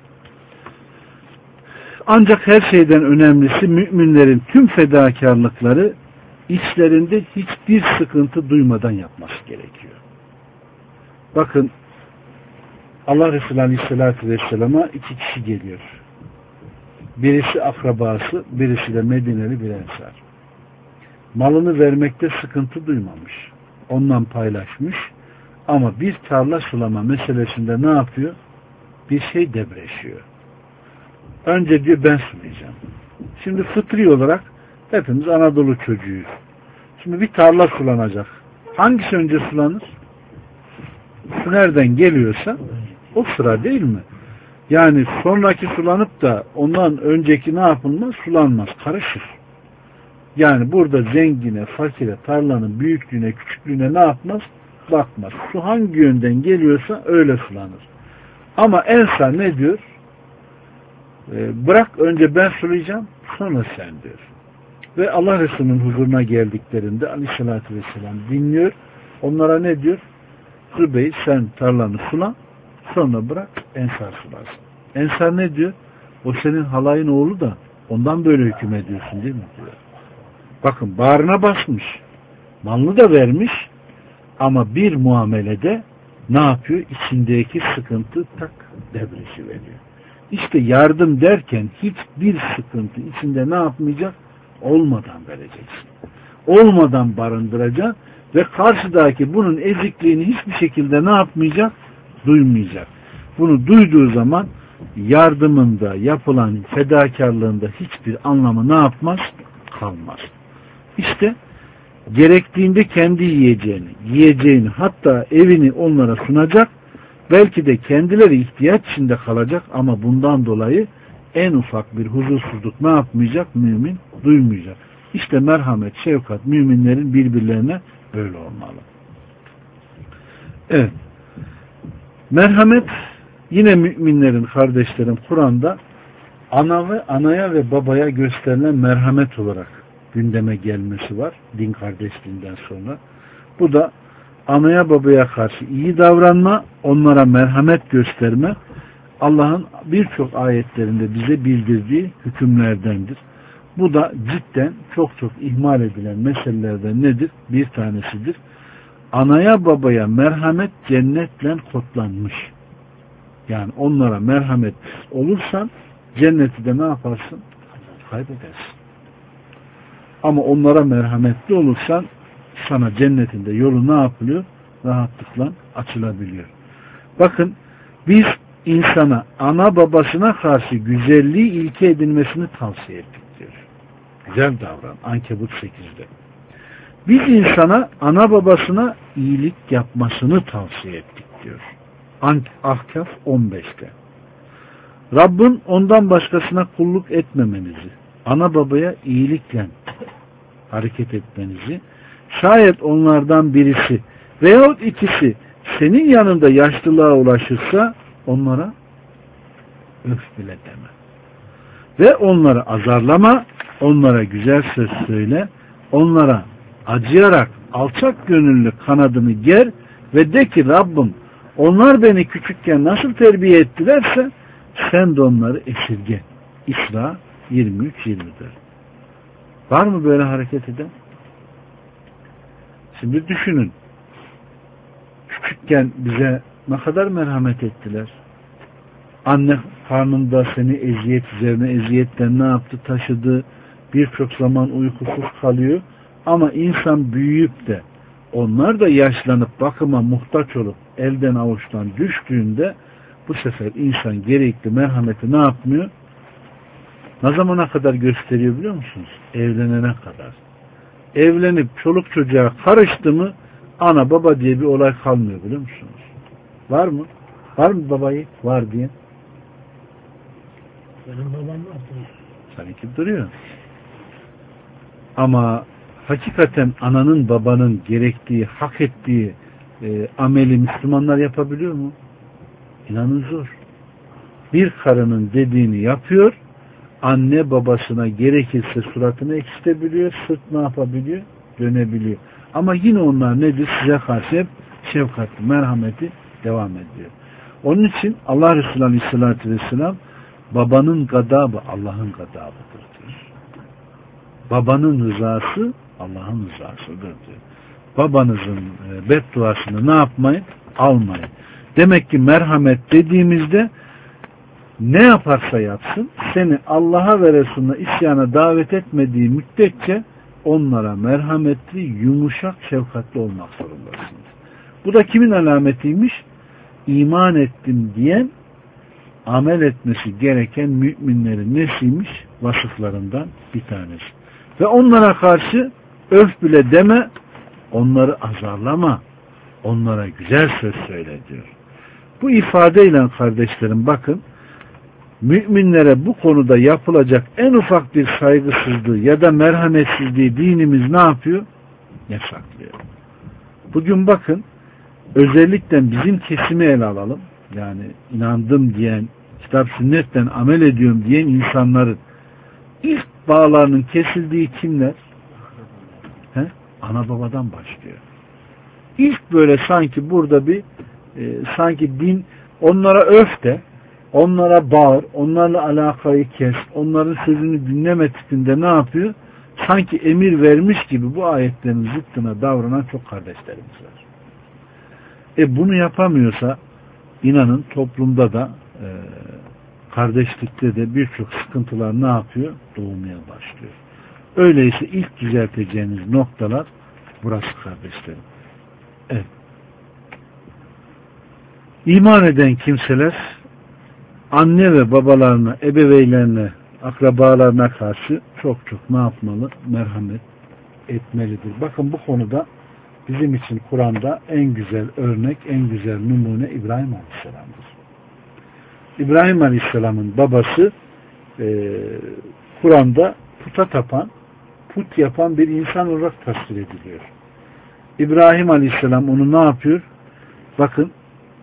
Speaker 1: Ancak her şeyden önemlisi müminlerin tüm fedakarlıkları içlerinde hiçbir sıkıntı duymadan yapması gerekiyor. Bakın Allah Resulü Aleyhisselatü Vesselam'a iki kişi geliyor. Birisi akrabası, birisi de Medineli bir ensar. Malını vermekte sıkıntı duymamış. Ondan paylaşmış. Ama bir tarla sulama meselesinde ne yapıyor? Bir şey debreşiyor. Önce diyor ben sulayacağım. Şimdi fıtri olarak hepimiz Anadolu çocuğuyuz. Şimdi bir tarla sulanacak. Hangisi önce sulanır? Su nereden geliyorsa o sıra değil mi? Yani sonraki sulanıp da ondan önceki ne yapılmaz? Sulanmaz. Karışır. Yani burada zengine, fakire, tarlanın büyüklüğüne, küçüklüğüne ne yapmaz? Bakmaz. Su hangi yönden geliyorsa öyle sulanır. Ama ensar ne diyor? Ee, bırak önce ben sulayacağım, sonra sen diyor. Ve Allah Resulü'nün huzuruna geldiklerinde Aleyhisselatü Vesselam dinliyor. Onlara ne diyor? Zübeyir sen tarlanı sula, sonra bırak ensar sulasın. Ensar ne diyor? O senin halayın oğlu da ondan böyle hüküm ediyorsun değil mi diyor. Bakın bağrına basmış. Malını da vermiş. Ama bir muamelede ne yapıyor? İçindeki sıkıntı tak devresi veriyor. İşte yardım derken hiçbir sıkıntı içinde ne yapmayacak? Olmadan vereceksin. Olmadan barındıracaksın ve karşıdaki bunun ezikliğini hiçbir şekilde ne yapmayacak? Duymayacak. Bunu duyduğu zaman yardımında, yapılan fedakarlığında hiçbir anlamı ne yapmaz? Kalmaz. İşte gerektiğinde kendi yiyeceğini, yiyeceğini hatta evini onlara sunacak. Belki de kendileri ihtiyaç içinde kalacak ama bundan dolayı en ufak bir huzursuzluk ne yapmayacak? Mümin duymayacak. İşte merhamet, şefkat müminlerin birbirlerine böyle olmalı. Evet. Merhamet yine müminlerin, kardeşlerin Kur'an'da ana ve anaya ve babaya gösterilen merhamet olarak gündeme gelmesi var. Din kardeşliğinden sonra. Bu da anaya babaya karşı iyi davranma, onlara merhamet gösterme, Allah'ın birçok ayetlerinde bize bildirdiği hükümlerdendir. Bu da cidden çok çok ihmal edilen meselelerden nedir? Bir tanesidir. Anaya babaya merhamet cennetle kodlanmış. Yani onlara merhamet olursan cenneti de ne yaparsın? Kaybedersin. Ama onlara merhametli olursan sana cennetinde yolu ne yapılıyor? Rahatlıkla açılabiliyor. Bakın biz insana ana babasına karşı güzelliği ilke edinmesini tavsiye ettik diyor. Güzel davran. Ankebut sekizde. Biz insana ana babasına iyilik yapmasını tavsiye ettik diyor. Ahkaf on beşte. Rabbin ondan başkasına kulluk etmemenizi, ana babaya iyilikle hareket etmenizi, şayet onlardan birisi veyahut ikisi senin yanında yaşlılığa ulaşırsa onlara öf bile deme. Ve onları azarlama, onlara güzel söz söyle, onlara acıyarak alçak gönüllü kanadını ger ve de ki Rabbim onlar beni küçükken nasıl terbiye ettilerse sen de onları esirge. İsra yirmi üç yirmi dört. Var mı böyle hareket eden? Şimdi düşünün. Küçükken bize ne kadar merhamet ettiler. Anne karnında seni eziyet üzerine eziyetten ne yaptı? Taşıdı. Birçok zaman uykusuz kalıyor. Ama insan büyüyüp de onlar da yaşlanıp bakıma muhtaç olup elden avuçtan düştüğünde bu sefer insan gerekli merhameti ne yapmıyor? Ne zamana kadar gösteriyor biliyor musunuz? Evlenene kadar. Evlenip çoluk çocuğa karıştı mı ana baba diye bir olay kalmıyor biliyor musunuz? Var mı? Var mı babayı? Var diye.
Speaker 2: Benim babam var.
Speaker 1: Sanki duruyor. Ama hakikaten ananın babanın gerektiği, hak ettiği e, ameli Müslümanlar yapabiliyor mu? İnanın zor. Bir karının dediğini yapıyor, anne babasına gerekirse suratını ekşitebiliyor, sırt ne yapabiliyor? Dönebiliyor. Ama yine onlar nedir? Size karşı hep şefkatli, merhameti devam ediyor. Onun için Allah Resulü Aleyhisselatü Vesselam babanın gadabı Allah'ın gadabıdır diyor. Babanın rızası Allah'ın rızasıdır diyor. Babanızın bedduasını ne yapmayın? Almayın. Demek ki merhamet dediğimizde ne yaparsa yapsın seni Allah'a ve Resulüne isyana davet etmediği müddetçe onlara merhametli, yumuşak, şefkatli olmak zorundasınız. Bu da kimin alametiymiş? İman ettim diyen, amel etmesi gereken müminlerin nesiymiş? Vasıflarından bir tanesi. Ve onlara karşı öf bile deme, onları azarlama, onlara güzel söz söyle diyor. Bu ifadeyle kardeşlerim bakın, müminlere bu konuda yapılacak en ufak bir saygısızlığı ya da merhametsizliği dinimiz ne yapıyor? Yasaklıyor. Bugün bakın, özellikle bizim kesimi ele alalım. Yani inandım diyen, kitap sünnetten amel ediyorum diyen insanların ilk bağlarının kesildiği kimler? He? Ana babadan başlıyor. İlk böyle sanki burada bir e, sanki din onlara öf de, onlara bağır, onlarla alakayı kes, onların sözünü dinleme tipinde ne yapıyor? Sanki emir vermiş gibi bu ayetlerin zıttına davranan çok kardeşlerimiz var. E bunu yapamıyorsa inanın toplumda da e, kardeşlikte de birçok sıkıntılar ne yapıyor? Doğmaya başlıyor. Öyleyse ilk düzelteceğiniz noktalar burası kardeşlerim. Evet. İman eden kimseler anne ve babalarına, ebeveynlerine, akrabalarına karşı çok çok ne yapmalı? Merhamet etmelidir. Bakın bu konuda bizim için Kur'an'da en güzel örnek, en güzel numune İbrahim Aleyhisselam'dır. İbrahim Aleyhisselam'ın babası e, Kur'an'da puta tapan, put yapan bir insan olarak tasvir ediliyor. İbrahim Aleyhisselam onu ne yapıyor? Bakın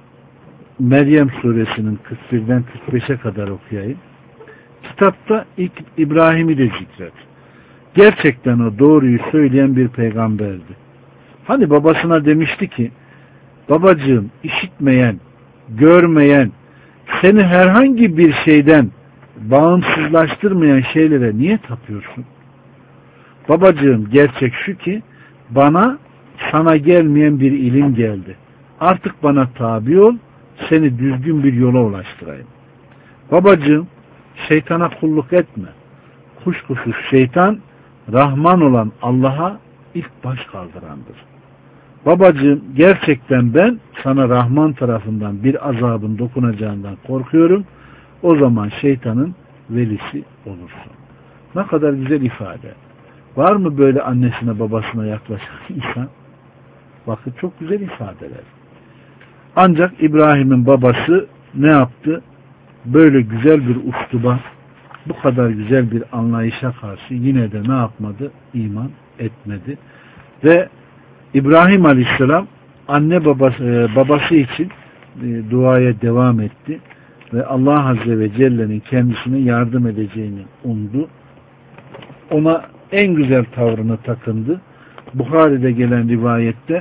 Speaker 1: Meryem suresinin kırk birden kırk beşe kadar okuyayım. Kitapta ilk İbrahim'i de zikret. Gerçekten o doğruyu söyleyen bir peygamberdi. Hani babasına demişti ki, babacığım işitmeyen, görmeyen, seni herhangi bir şeyden bağımsızlaştırmayan şeylere niye tapıyorsun? Babacığım gerçek şu ki, bana sana gelmeyen bir ilim geldi. Artık bana tabi ol, seni düzgün bir yola ulaştırayım. Babacığım, şeytana kulluk etme. Kuşkusuz şeytan, Rahman olan Allah'a ilk baş kaldırandır. Babacığım, gerçekten ben sana Rahman tarafından bir azabın dokunacağından korkuyorum. O zaman şeytanın velisi olursun. Ne kadar güzel ifade. Var mı böyle annesine babasına yaklaşan insan? Bakın çok güzel ifadeler. Ancak İbrahim'in babası ne yaptı? Böyle güzel bir usluba, bu kadar güzel bir anlayışa karşı yine de ne yapmadı? İman etmedi. Ve İbrahim Aleyhisselam anne babası, babası için duaya devam etti. Ve Allah Azze ve Celle'nin kendisine yardım edeceğini umdu. Ona en güzel tavrını takındı. Buhari'de gelen rivayette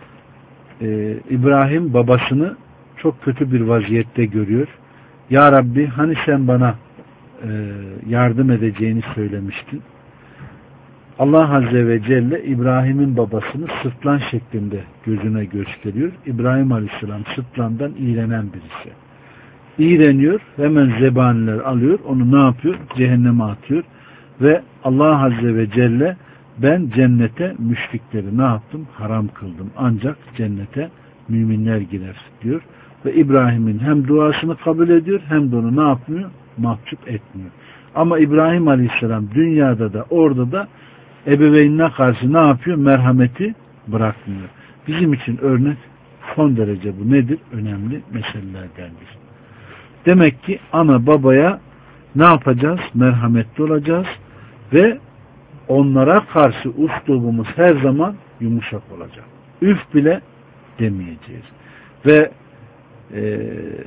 Speaker 1: e, İbrahim babasını çok kötü bir vaziyette görüyor. Ya Rabbi hani sen bana e, yardım edeceğini söylemiştin. Allah Azze ve Celle İbrahim'in babasını sırtlan şeklinde gözüne gösteriyor. İbrahim Aleyhisselam sırtlandan iğrenen birisi. İğreniyor, hemen zebaniler alıyor, onu ne yapıyor? Cehenneme atıyor. Ve Allah Azze ve Celle ben cennete müşrikleri ne yaptım? Haram kıldım. Ancak cennete müminler girer diyor. Ve İbrahim'in hem duasını kabul ediyor hem de onu ne yapmıyor? mahcup etmiyor. Ama İbrahim Aleyhisselam dünyada da orada da ebeveynine karşı ne yapıyor? Merhameti bırakmıyor. Bizim için örnek son derece bu nedir? Önemli meselelerdendir. Demek ki ana babaya ne yapacağız? Merhametli olacağız ve onlara karşı uslubumuz her zaman yumuşak olacak. Üf bile demeyeceğiz. Ve e,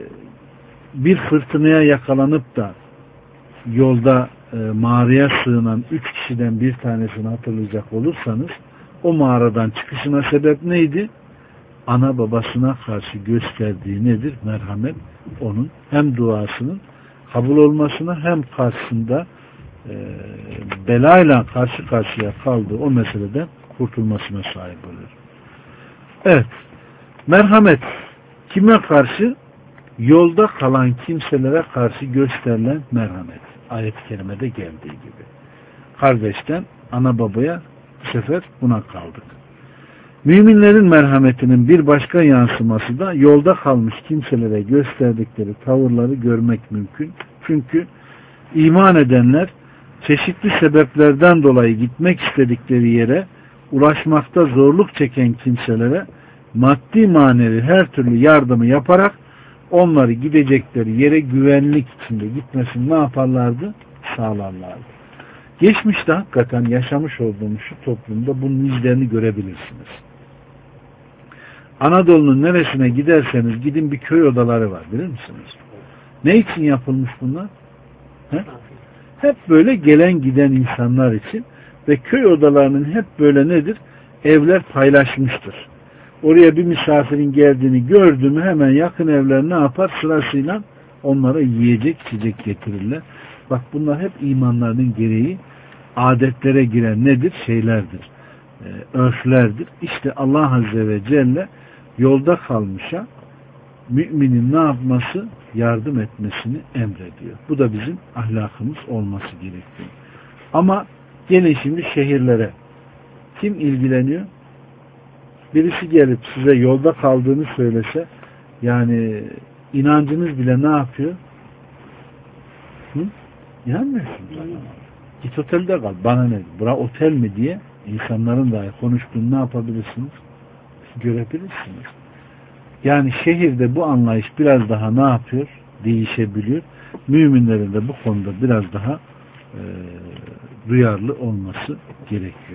Speaker 1: bir fırtınaya yakalanıp da yolda e, mağaraya sığınan üç kişiden bir tanesini hatırlayacak olursanız o mağaradan çıkışına sebep neydi? Ana babasına karşı gösterdiği nedir? Merhamet. Onun hem duasının kabul olmasına hem karşısında e, belayla karşı karşıya kaldığı o meseleden kurtulmasına sahip olur. Evet. Merhamet kime karşı? Yolda kalan kimselere karşı gösterilen merhamet. Ayet-i kerimede geldiği gibi. Kardeşten ana babaya bu sefer buna kaldık. Müminlerin merhametinin bir başka yansıması da yolda kalmış kimselere gösterdikleri tavırları görmek mümkün. Çünkü iman edenler çeşitli sebeplerden dolayı gitmek istedikleri yere ulaşmakta zorluk çeken kimselere maddi manevi her türlü yardımı yaparak onları gidecekleri yere güvenlik içinde gitmesini ne yaparlardı? Sağlarlardı. Geçmişte hakikaten yaşamış olduğumuz şu toplumda bunun izlerini görebilirsiniz. Anadolu'nun neresine giderseniz gidin bir köy odaları var, bilir misiniz? Ne için yapılmış bunlar? He? Hep böyle gelen giden insanlar için ve köy odalarının hep böyle nedir? Evler paylaşmıştır. Oraya bir misafirin geldiğini gördü mü hemen yakın evler ne yapar? Sırasıyla onlara yiyecek, içecek getirirler. Bak bunlar hep imanlarının gereği adetlere giren nedir? Şeylerdir. E, örflerdir. İşte Allah Azze ve Celle yolda kalmışa müminin ne yapması? Yardım etmesini emrediyor. Bu da bizim ahlakımız olması gerekiyor. Ama gelin şimdi şehirlere. Kim ilgileniyor? Birisi gelip size yolda kaldığını söylese yani inancınız bile ne yapıyor? Hı? İnanmıyorsunuz. Git otelde kal. Bana ne? Bura otel mi diye insanların dahi konuştuğunu ne yapabilirsiniz? Görebilirsiniz. Yani şehirde bu anlayış biraz daha ne yapıyor? Değişebiliyor. Müminlerin de bu konuda biraz daha e, duyarlı olması gerekiyor.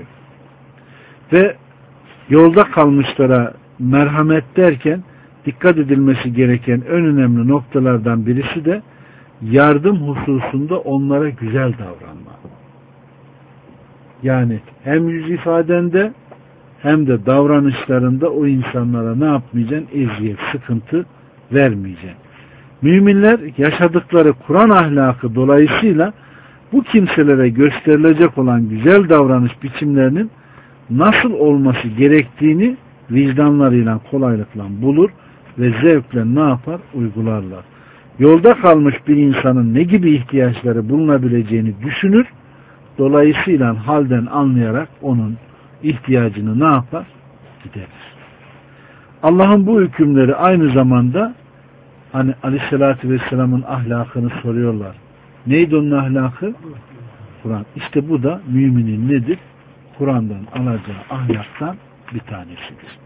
Speaker 1: Ve yolda kalmışlara merhamet derken dikkat edilmesi gereken en önemli noktalardan birisi de yardım hususunda onlara güzel davranma. Yani hem yüz ifadende hem de davranışlarında o insanlara ne yapmayacaksın? Eziyet, sıkıntı vermeyeceksin. Müminler yaşadıkları Kur'an ahlakı dolayısıyla bu kimselere gösterilecek olan güzel davranış biçimlerinin nasıl olması gerektiğini vicdanlarıyla kolaylıkla bulur ve zevkle ne yapar? Uygularlar. Yolda kalmış bir insanın ne gibi ihtiyaçları bulunabileceğini düşünür. Dolayısıyla halden anlayarak onun ihtiyacını ne yapar? Giderir. Allah'ın bu hükümleri aynı zamanda hani Aleyhisselatü Vesselam'ın ahlakını soruyorlar. Neydi onun ahlakı? Kur'an. İşte bu da müminin nedir? Kur'an'dan alacağı ahlaktan bir tanesidir.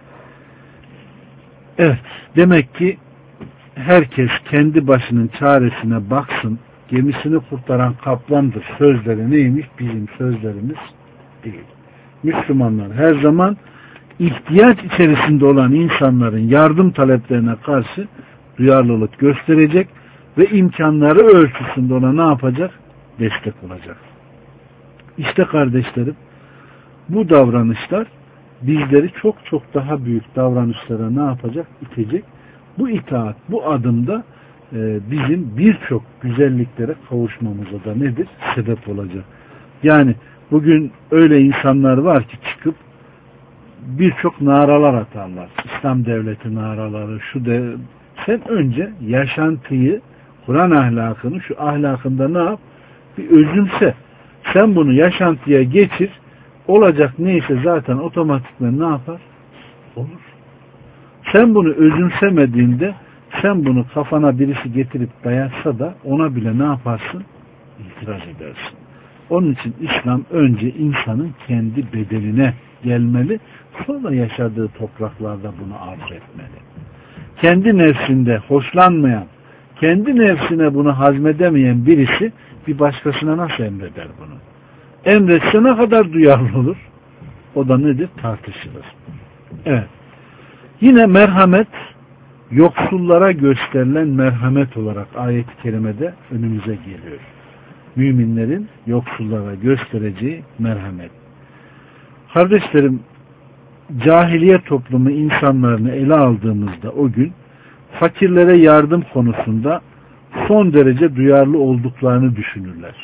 Speaker 1: Evet. Demek ki herkes kendi başının çaresine baksın. Gemisini kurtaran kaplandır. Sözleri neymiş? Bizim sözlerimiz değil. Müslümanlar her zaman ihtiyaç içerisinde olan insanların yardım taleplerine karşı duyarlılık gösterecek ve imkanları ölçüsünde ona ne yapacak? Destek olacak. İşte kardeşlerim, bu davranışlar bizleri çok çok daha büyük davranışlara ne yapacak? İtecek. Bu itaat, bu adımda e, bizim birçok güzelliklere kavuşmamıza da nedir? Sebep olacak. Yani bugün öyle insanlar var ki çıkıp birçok naralar atarlar. İslam devleti naraları, şu de. Sen önce yaşantıyı, Kur'an ahlakını, şu ahlakında ne yap? Bir özümse. Sen bunu yaşantıya geçir. Olacak neyse zaten otomatikman ne yapar? Olur. Sen bunu özümsemediğinde Sen bunu kafana birisi getirip dayatsa da ona bile ne yaparsın? İtiraz edersin. Onun için İslam önce insanın kendi bedeline gelmeli, sonra yaşadığı topraklarda bunu arz etmeli. Kendi nefsinde hoşlanmayan, kendi nefsine bunu hazmedemeyen birisi bir başkasına nasıl emreder bunu? Emretse ne kadar duyarlı olur? O da nedir? Tartışılır. Evet. Yine merhamet, yoksullara gösterilen merhamet olarak ayet-i kerimede önümüze geliyor. Müminlerin yoksullara göstereceği merhamet. Kardeşlerim, cahiliye toplumu insanlarını ele aldığımızda o gün fakirlere yardım konusunda son derece duyarlı olduklarını düşünürler.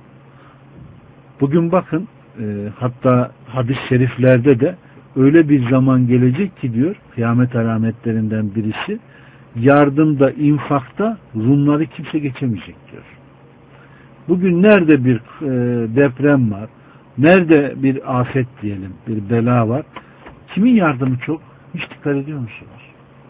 Speaker 1: Bugün bakın e, hatta hadis-i şeriflerde de öyle bir zaman gelecek ki diyor, kıyamet alametlerinden birisi, yardımda, infakta Rumları kimse geçemeyecek diyor. Bugün nerede bir e, deprem var, nerede bir afet diyelim, bir bela var, kimin yardımı çok? Hiç dikkat ediyor musunuz?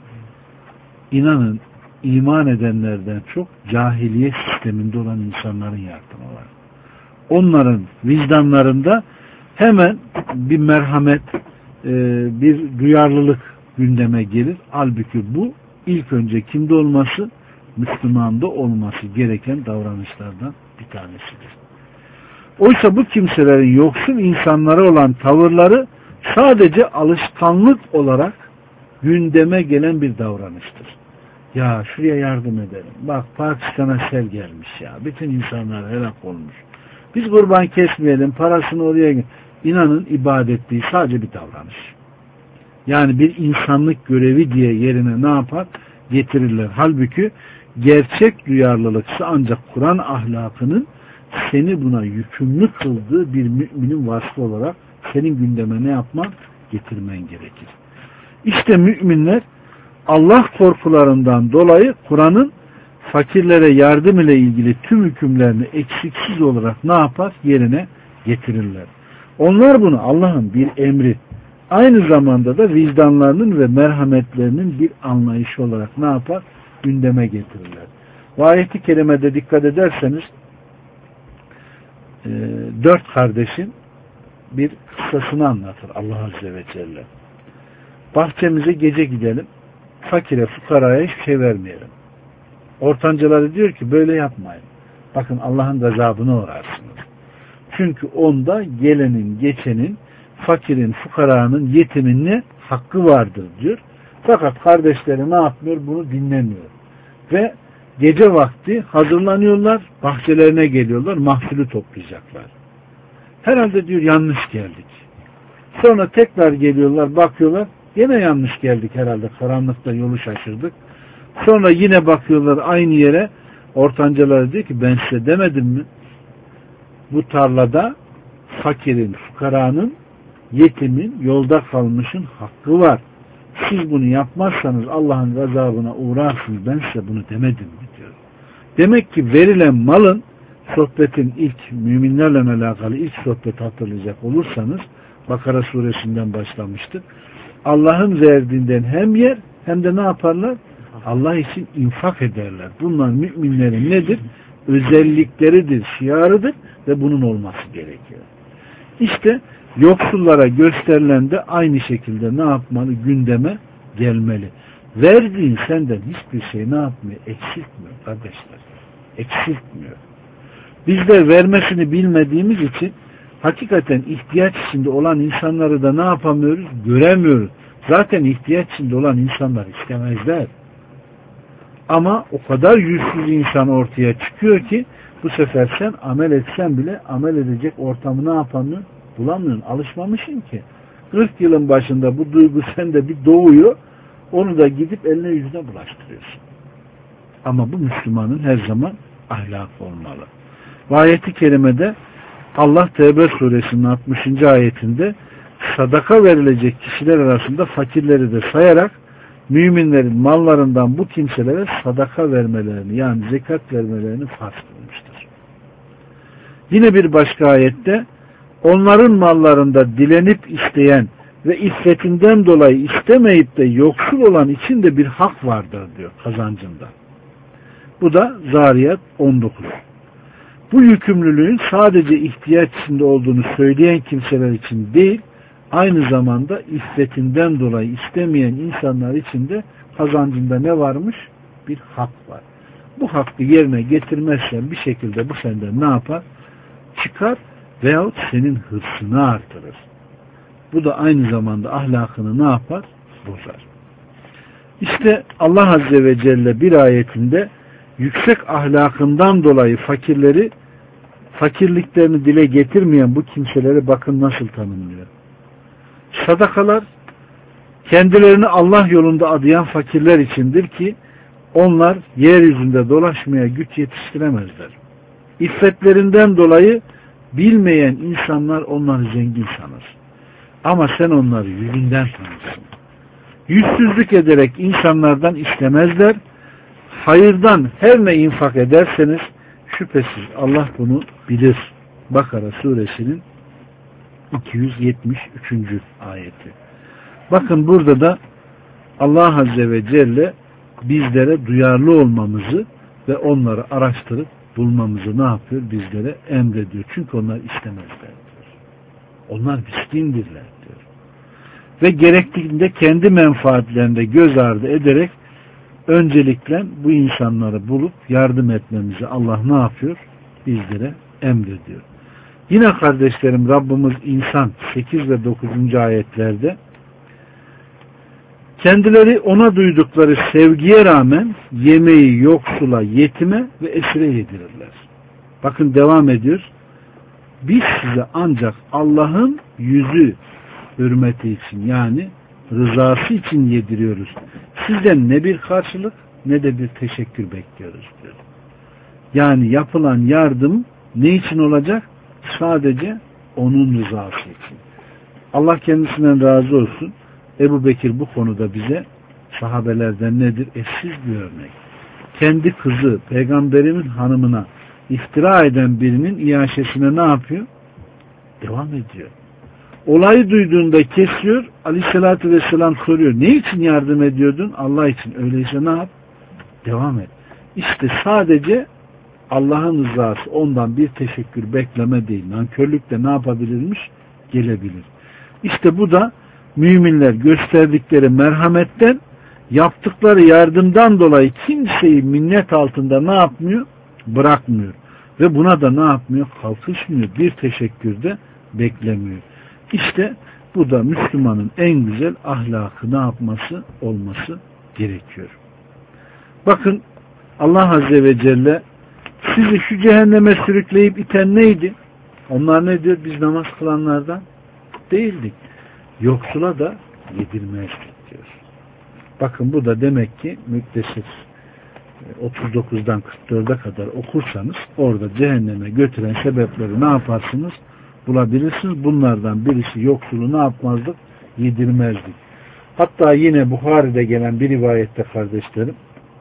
Speaker 1: İnanın, iman edenlerden çok cahiliye sisteminde olan insanların yardımı var. Onların vicdanlarında hemen bir merhamet, bir duyarlılık gündeme gelir. Halbuki bu ilk önce kimde olması? Müslümanda olması gereken davranışlardan bir tanesidir. Oysa bu kimselerin yoksul insanlara olan tavırları sadece alışkanlık olarak gündeme gelen bir davranıştır. Ya şuraya yardım edelim. Bak Pakistan'a sel gelmiş ya. Bütün insanlar helak olmuş. Biz kurban kesmeyelim, parasını oraya... İnanın ibadet değil, sadece bir davranış. Yani bir insanlık görevi diye yerine ne yapar? Getirirler. Halbuki gerçek duyarlılıksa ancak Kur'an ahlakının seni buna yükümlü kıldığı bir müminin vasfı olarak senin gündeme ne yapman? Getirmen gerekir. İşte müminler Allah korkularından dolayı Kur'an'ın fakirlere yardım ile ilgili tüm hükümlerini eksiksiz olarak ne yapar? Yerine getirirler. Onlar bunu Allah'ın bir emri, aynı zamanda da vicdanlarının ve merhametlerinin bir anlayışı olarak ne yapar? Gündeme getirirler. Bu ayet-i kerimede dikkat ederseniz e, dört kardeşin bir kıssasını anlatır Allah Azze ve Celle. Bahçemize gece gidelim, fakire, fukaraya hiçbir şey vermeyelim. Ortancaları diyor ki böyle yapmayın. Bakın Allah'ın gazabına uğrarsınız. Çünkü onda gelenin, geçenin, fakirin, fukaranın, yetimin ne? Hakkı vardır diyor. Fakat kardeşleri ne yapmıyor? Bunu dinlemiyor. Ve gece vakti hazırlanıyorlar, bahçelerine geliyorlar, mahsulü toplayacaklar. Herhalde diyor yanlış geldik. Sonra tekrar geliyorlar, bakıyorlar, yine yanlış geldik herhalde, karanlıkta yolu şaşırdık. Sonra yine bakıyorlar aynı yere, ortancaları diyor ki ben size demedim mi? Bu tarlada fakirin, fukaranın, yetimin, yolda kalmışın hakkı var. Siz bunu yapmazsanız Allah'ın gazabına uğrarsınız. Ben size bunu demedim mi diyor. Demek ki verilen malın, sohbetin ilk müminlerle alakalı ilk sohbeti hatırlayacak olursanız Bakara suresinden başlamıştık. Allah'ın verdiğinden hem yer hem de ne yaparlar? Allah için infak ederler. Bunlar müminlerin nedir? Özellikleridir, şiarıdır ve bunun olması gerekiyor. İşte yoksullara gösterilen de aynı şekilde ne yapmalı? Gündeme gelmeli. Verdiğin senden hiçbir şey ne yapmıyor? Eksiltmiyor kardeşler. Eksiltmiyor. Biz de vermesini bilmediğimiz için hakikaten ihtiyaç içinde olan insanları da ne yapamıyoruz? Göremiyoruz. Zaten ihtiyaç içinde olan insanlar istemezler. Ama o kadar yüzsüz insan ortaya çıkıyor ki bu sefer sen amel etsen bile amel edecek ortamı ne yapamıyorsun? Bulamıyorsun. Alışmamışsın ki. kırk yılın başında bu duygu sende bir doğuyor. Onu da gidip eline yüzüne bulaştırıyorsun. Ama bu Müslümanın her zaman ahlakı olmalı. Ve ayet-i kerimede Allah Tevbe suresinin altmışıncı ayetinde sadaka verilecek kişiler arasında fakirleri de sayarak müminlerin mallarından bu kimselere sadaka vermelerini yani zekat vermelerini farz kılmıştır. Yine bir başka ayette onların mallarında dilenip isteyen ve iffetinden dolayı istemeyip de yoksul olan için de bir hak vardır diyor kazancında. Bu da Zariyat on dokuz. Bu yükümlülüğün sadece ihtiyaç içinde olduğunu söyleyen kimseler için değil, aynı zamanda iffetinden dolayı istemeyen insanlar için de kazancında ne varmış? Bir hak var. Bu hakkı yerine getirmezsen bir şekilde bu senden ne yapar? Çıkar veyahut senin hırsını artırır. Bu da aynı zamanda ahlakını ne yapar? Bozar. İşte Allah Azze ve Celle bir ayetinde yüksek ahlakından dolayı fakirleri, fakirliklerini dile getirmeyen bu kimseleri bakın nasıl tanımlıyor. Sadakalar kendilerini Allah yolunda adayan fakirler içindir ki onlar yeryüzünde dolaşmaya güç yetiştiremezler. İffetlerinden dolayı bilmeyen insanlar onları zengin sanır. Ama sen onları yüzünden tanırsın. Yüzsüzlük ederek insanlardan istemezler. Hayırdan her ne infak ederseniz şüphesiz Allah bunu bilir. Bakara suresinin iki yüz yetmiş üçüncü ayeti. Bakın burada da Allah Azze ve Celle bizlere duyarlı olmamızı ve onları araştırıp bulmamızı ne yapıyor? Bizlere emrediyor. Çünkü onlar istemezler diyor. Onlar miskindirler diyor. Ve gerektiğinde kendi menfaatlerinde göz ardı ederek öncelikle bu insanları bulup yardım etmemizi Allah ne yapıyor? Bizlere emrediyor. Yine kardeşlerim Rabbimiz insan sekiz ve dokuzuncu ayetlerde kendileri ona duydukları sevgiye rağmen yemeği yoksula, yetime ve esire yedirirler. Bakın devam ediyor. Biz size ancak Allah'ın yüzü hürmeti için yani rızası için yediriyoruz. Sizden ne bir karşılık ne de bir teşekkür bekliyoruz diyor. Yani yapılan yardım ne için olacak? Sadece onun rızası için. Allah kendisinden razı olsun. Ebu Bekir bu konuda bize sahabelerden nedir? Eşsiz bir örnek. Kendi kızı peygamberimin hanımına iftira eden birinin iaşesine ne yapıyor? Devam ediyor. Olayı duyduğunda kesiyor. Aleyhissalatü vesselam soruyor. Ne için yardım ediyordun? Allah için. Öyleyse ne yap? Devam et. İşte sadece Allah'ın rızası, ondan bir teşekkür bekleme değil. Nankörlükle ne yapabilirmiş? Gelebilir. İşte bu da müminler gösterdikleri merhametten, yaptıkları yardımdan dolayı kimseyi minnet altında ne yapmıyor? Bırakmıyor. Ve buna da ne yapmıyor? Kalkışmıyor. Bir teşekkür de beklemiyor. İşte bu da Müslümanın en güzel ahlakı ne yapması? Olması gerekiyor. Bakın Allah Azze ve Celle sizi şu cehenneme sürükleyip iten neydi? Onlar ne diyor? Biz namaz kılanlardan değildik. Yoksula da yedirmezdik diyor. Bakın bu da demek ki Müddessir otuz dokuzdan kırk dörde kadar okursanız orada cehenneme götüren sebepleri ne yaparsınız? Bulabilirsiniz. Bunlardan birisi yoksulu ne yapmazdık? Yedirmezdik. Hatta yine Buhari'de gelen bir rivayette kardeşlerim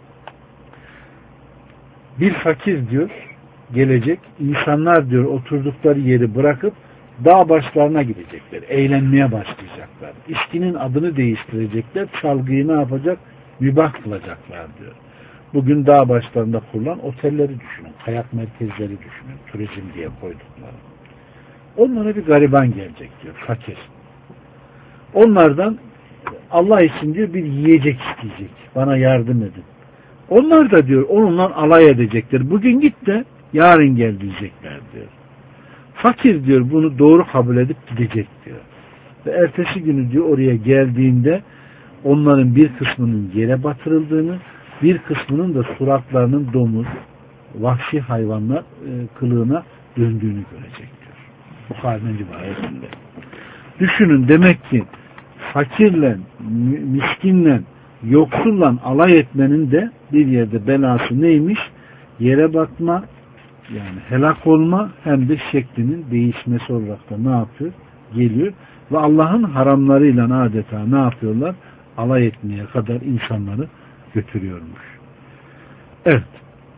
Speaker 1: bir fakir diyor gelecek. İnsanlar diyor oturdukları yeri bırakıp dağ başlarına gidecekler. Eğlenmeye başlayacaklar. İçkinin adını değiştirecekler. Çalgıyı ne yapacak? Mübah kılacaklar diyor. Bugün dağ başlarında kurulan otelleri düşünün. Kayak merkezleri düşünün. Turizm diye koydukları. Onlara bir gariban gelecek diyor. Fakir. Onlardan Allah için diyor bir yiyecek isteyecek. Bana yardım edin. Onlar da diyor onunla alay edecekler. Bugün git de yarın gel diyecekler diyor. Fakir diyor bunu doğru kabul edip gidecek diyor. Ve ertesi günü diyor oraya geldiğinde onların bir kısmının yere batırıldığını, bir kısmının da suratlarının domuz, vahşi hayvanlar e, kılığına döndüğünü görecek diyor. Bukhari'nin rivayetinde. Düşünün demek ki fakirle, miskinle, yoksulla alay etmenin de bir yerde belası neymiş? Yere batma, yani helak olma hem de şeklinin değişmesi olarak da ne yapıyor? Geliyor. Ve Allah'ın haramlarıyla adeta ne yapıyorlar? Alay etmeye kadar insanları götürüyormuş. Evet.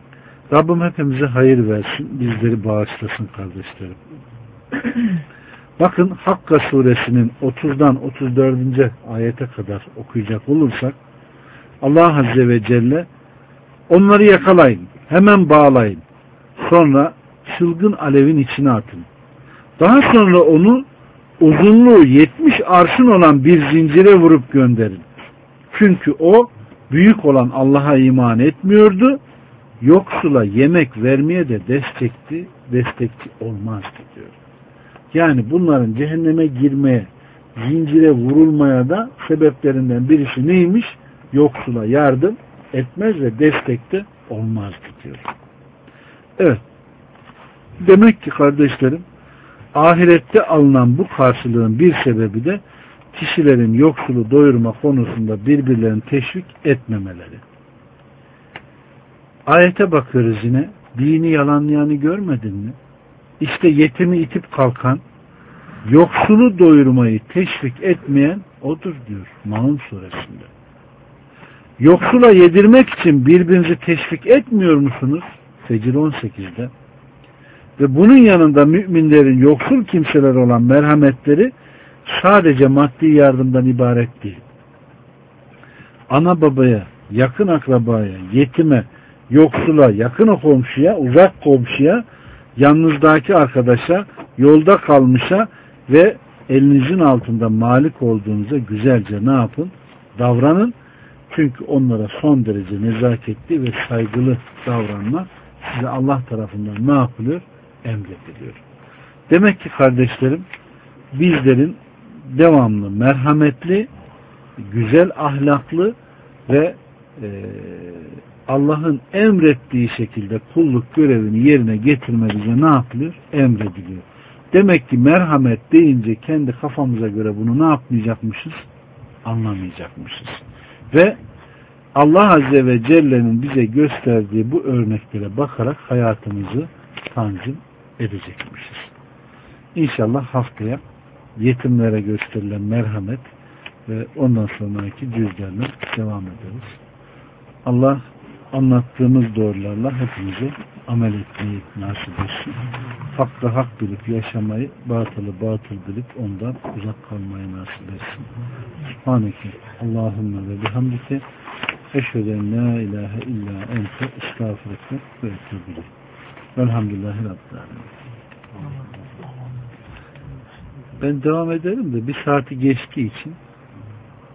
Speaker 1: Rabbim hepimize hayır versin. Bizleri bağışlasın kardeşlerim. Bakın Hakka suresinin otuzdan otuz dördüncü ayete kadar okuyacak olursak Allah Azze ve Celle onları yakalayın, hemen bağlayın, sonra çılgın alevin içine atın. Daha sonra onu uzunluğu yetmiş arşın olan bir zincire vurup gönderin. Çünkü o büyük olan Allah'a iman etmiyordu, yoksula yemek vermeye de destekti, destekçi olmazdı diyor. Yani bunların cehenneme girmeye, zincire vurulmaya da sebeplerinden birisi neymiş? Yoksula yardım etmez ve destekte olmazdı diyor. Evet. Demek ki kardeşlerim, ahirette alınan bu karşılığın bir sebebi de kişilerin yoksulu doyurma konusunda birbirlerini teşvik etmemeleri. Ayete bakıyoruz yine. Dini yalanlayanı görmedin mi? İşte yetimi itip kalkan, yoksulu doyurmayı teşvik etmeyen odur diyor Maun suresinde. Yoksula yedirmek için birbirinizi teşvik etmiyor musunuz? Fecr on sekizde. Ve bunun yanında müminlerin yoksul kimseler olan merhametleri sadece maddi yardımdan ibaret değil. Ana babaya, yakın akrabaya, yetime, yoksula, yakın komşuya, uzak komşuya, yanınızdaki arkadaşa, yolda kalmışa ve elinizin altında malik olduğunuza güzelce ne yapın? Davranın. Çünkü onlara son derece nezaketli ve saygılı davranmak size Allah tarafından ne yapılıyor? Emrediliyor. Demek ki kardeşlerim, bizlerin devamlı merhametli, güzel ahlaklı ve e, Allah'ın emrettiği şekilde kulluk görevini yerine getirme bize ne yapılıyor? Emrediliyor. Demek ki merhamet deyince kendi kafamıza göre bunu ne yapmayacakmışız? Anlamayacakmışız. Ve Allah Azze ve Celle'nin bize gösterdiği bu örneklere bakarak hayatımızı tanzim edecekmişiz. İnşallah haftaya yetimlere gösterilen merhamet ve ondan sonraki cüzlerine devam ederiz. Allah anlattığımız doğrularla hepimize amel etmeyi nasip etsin. Hakkı hak bilip yaşamayı, batılı batıl bilip ondan uzak kalmayı nasip etsin. Subhaneke Allahümme ve bihamdike eşheden la ilahe illa ente estağfirullah ve etûbü ileyk. Velhamdülillahi Rabbil âlemin. Ben devam ederim de bir saati geçtiği için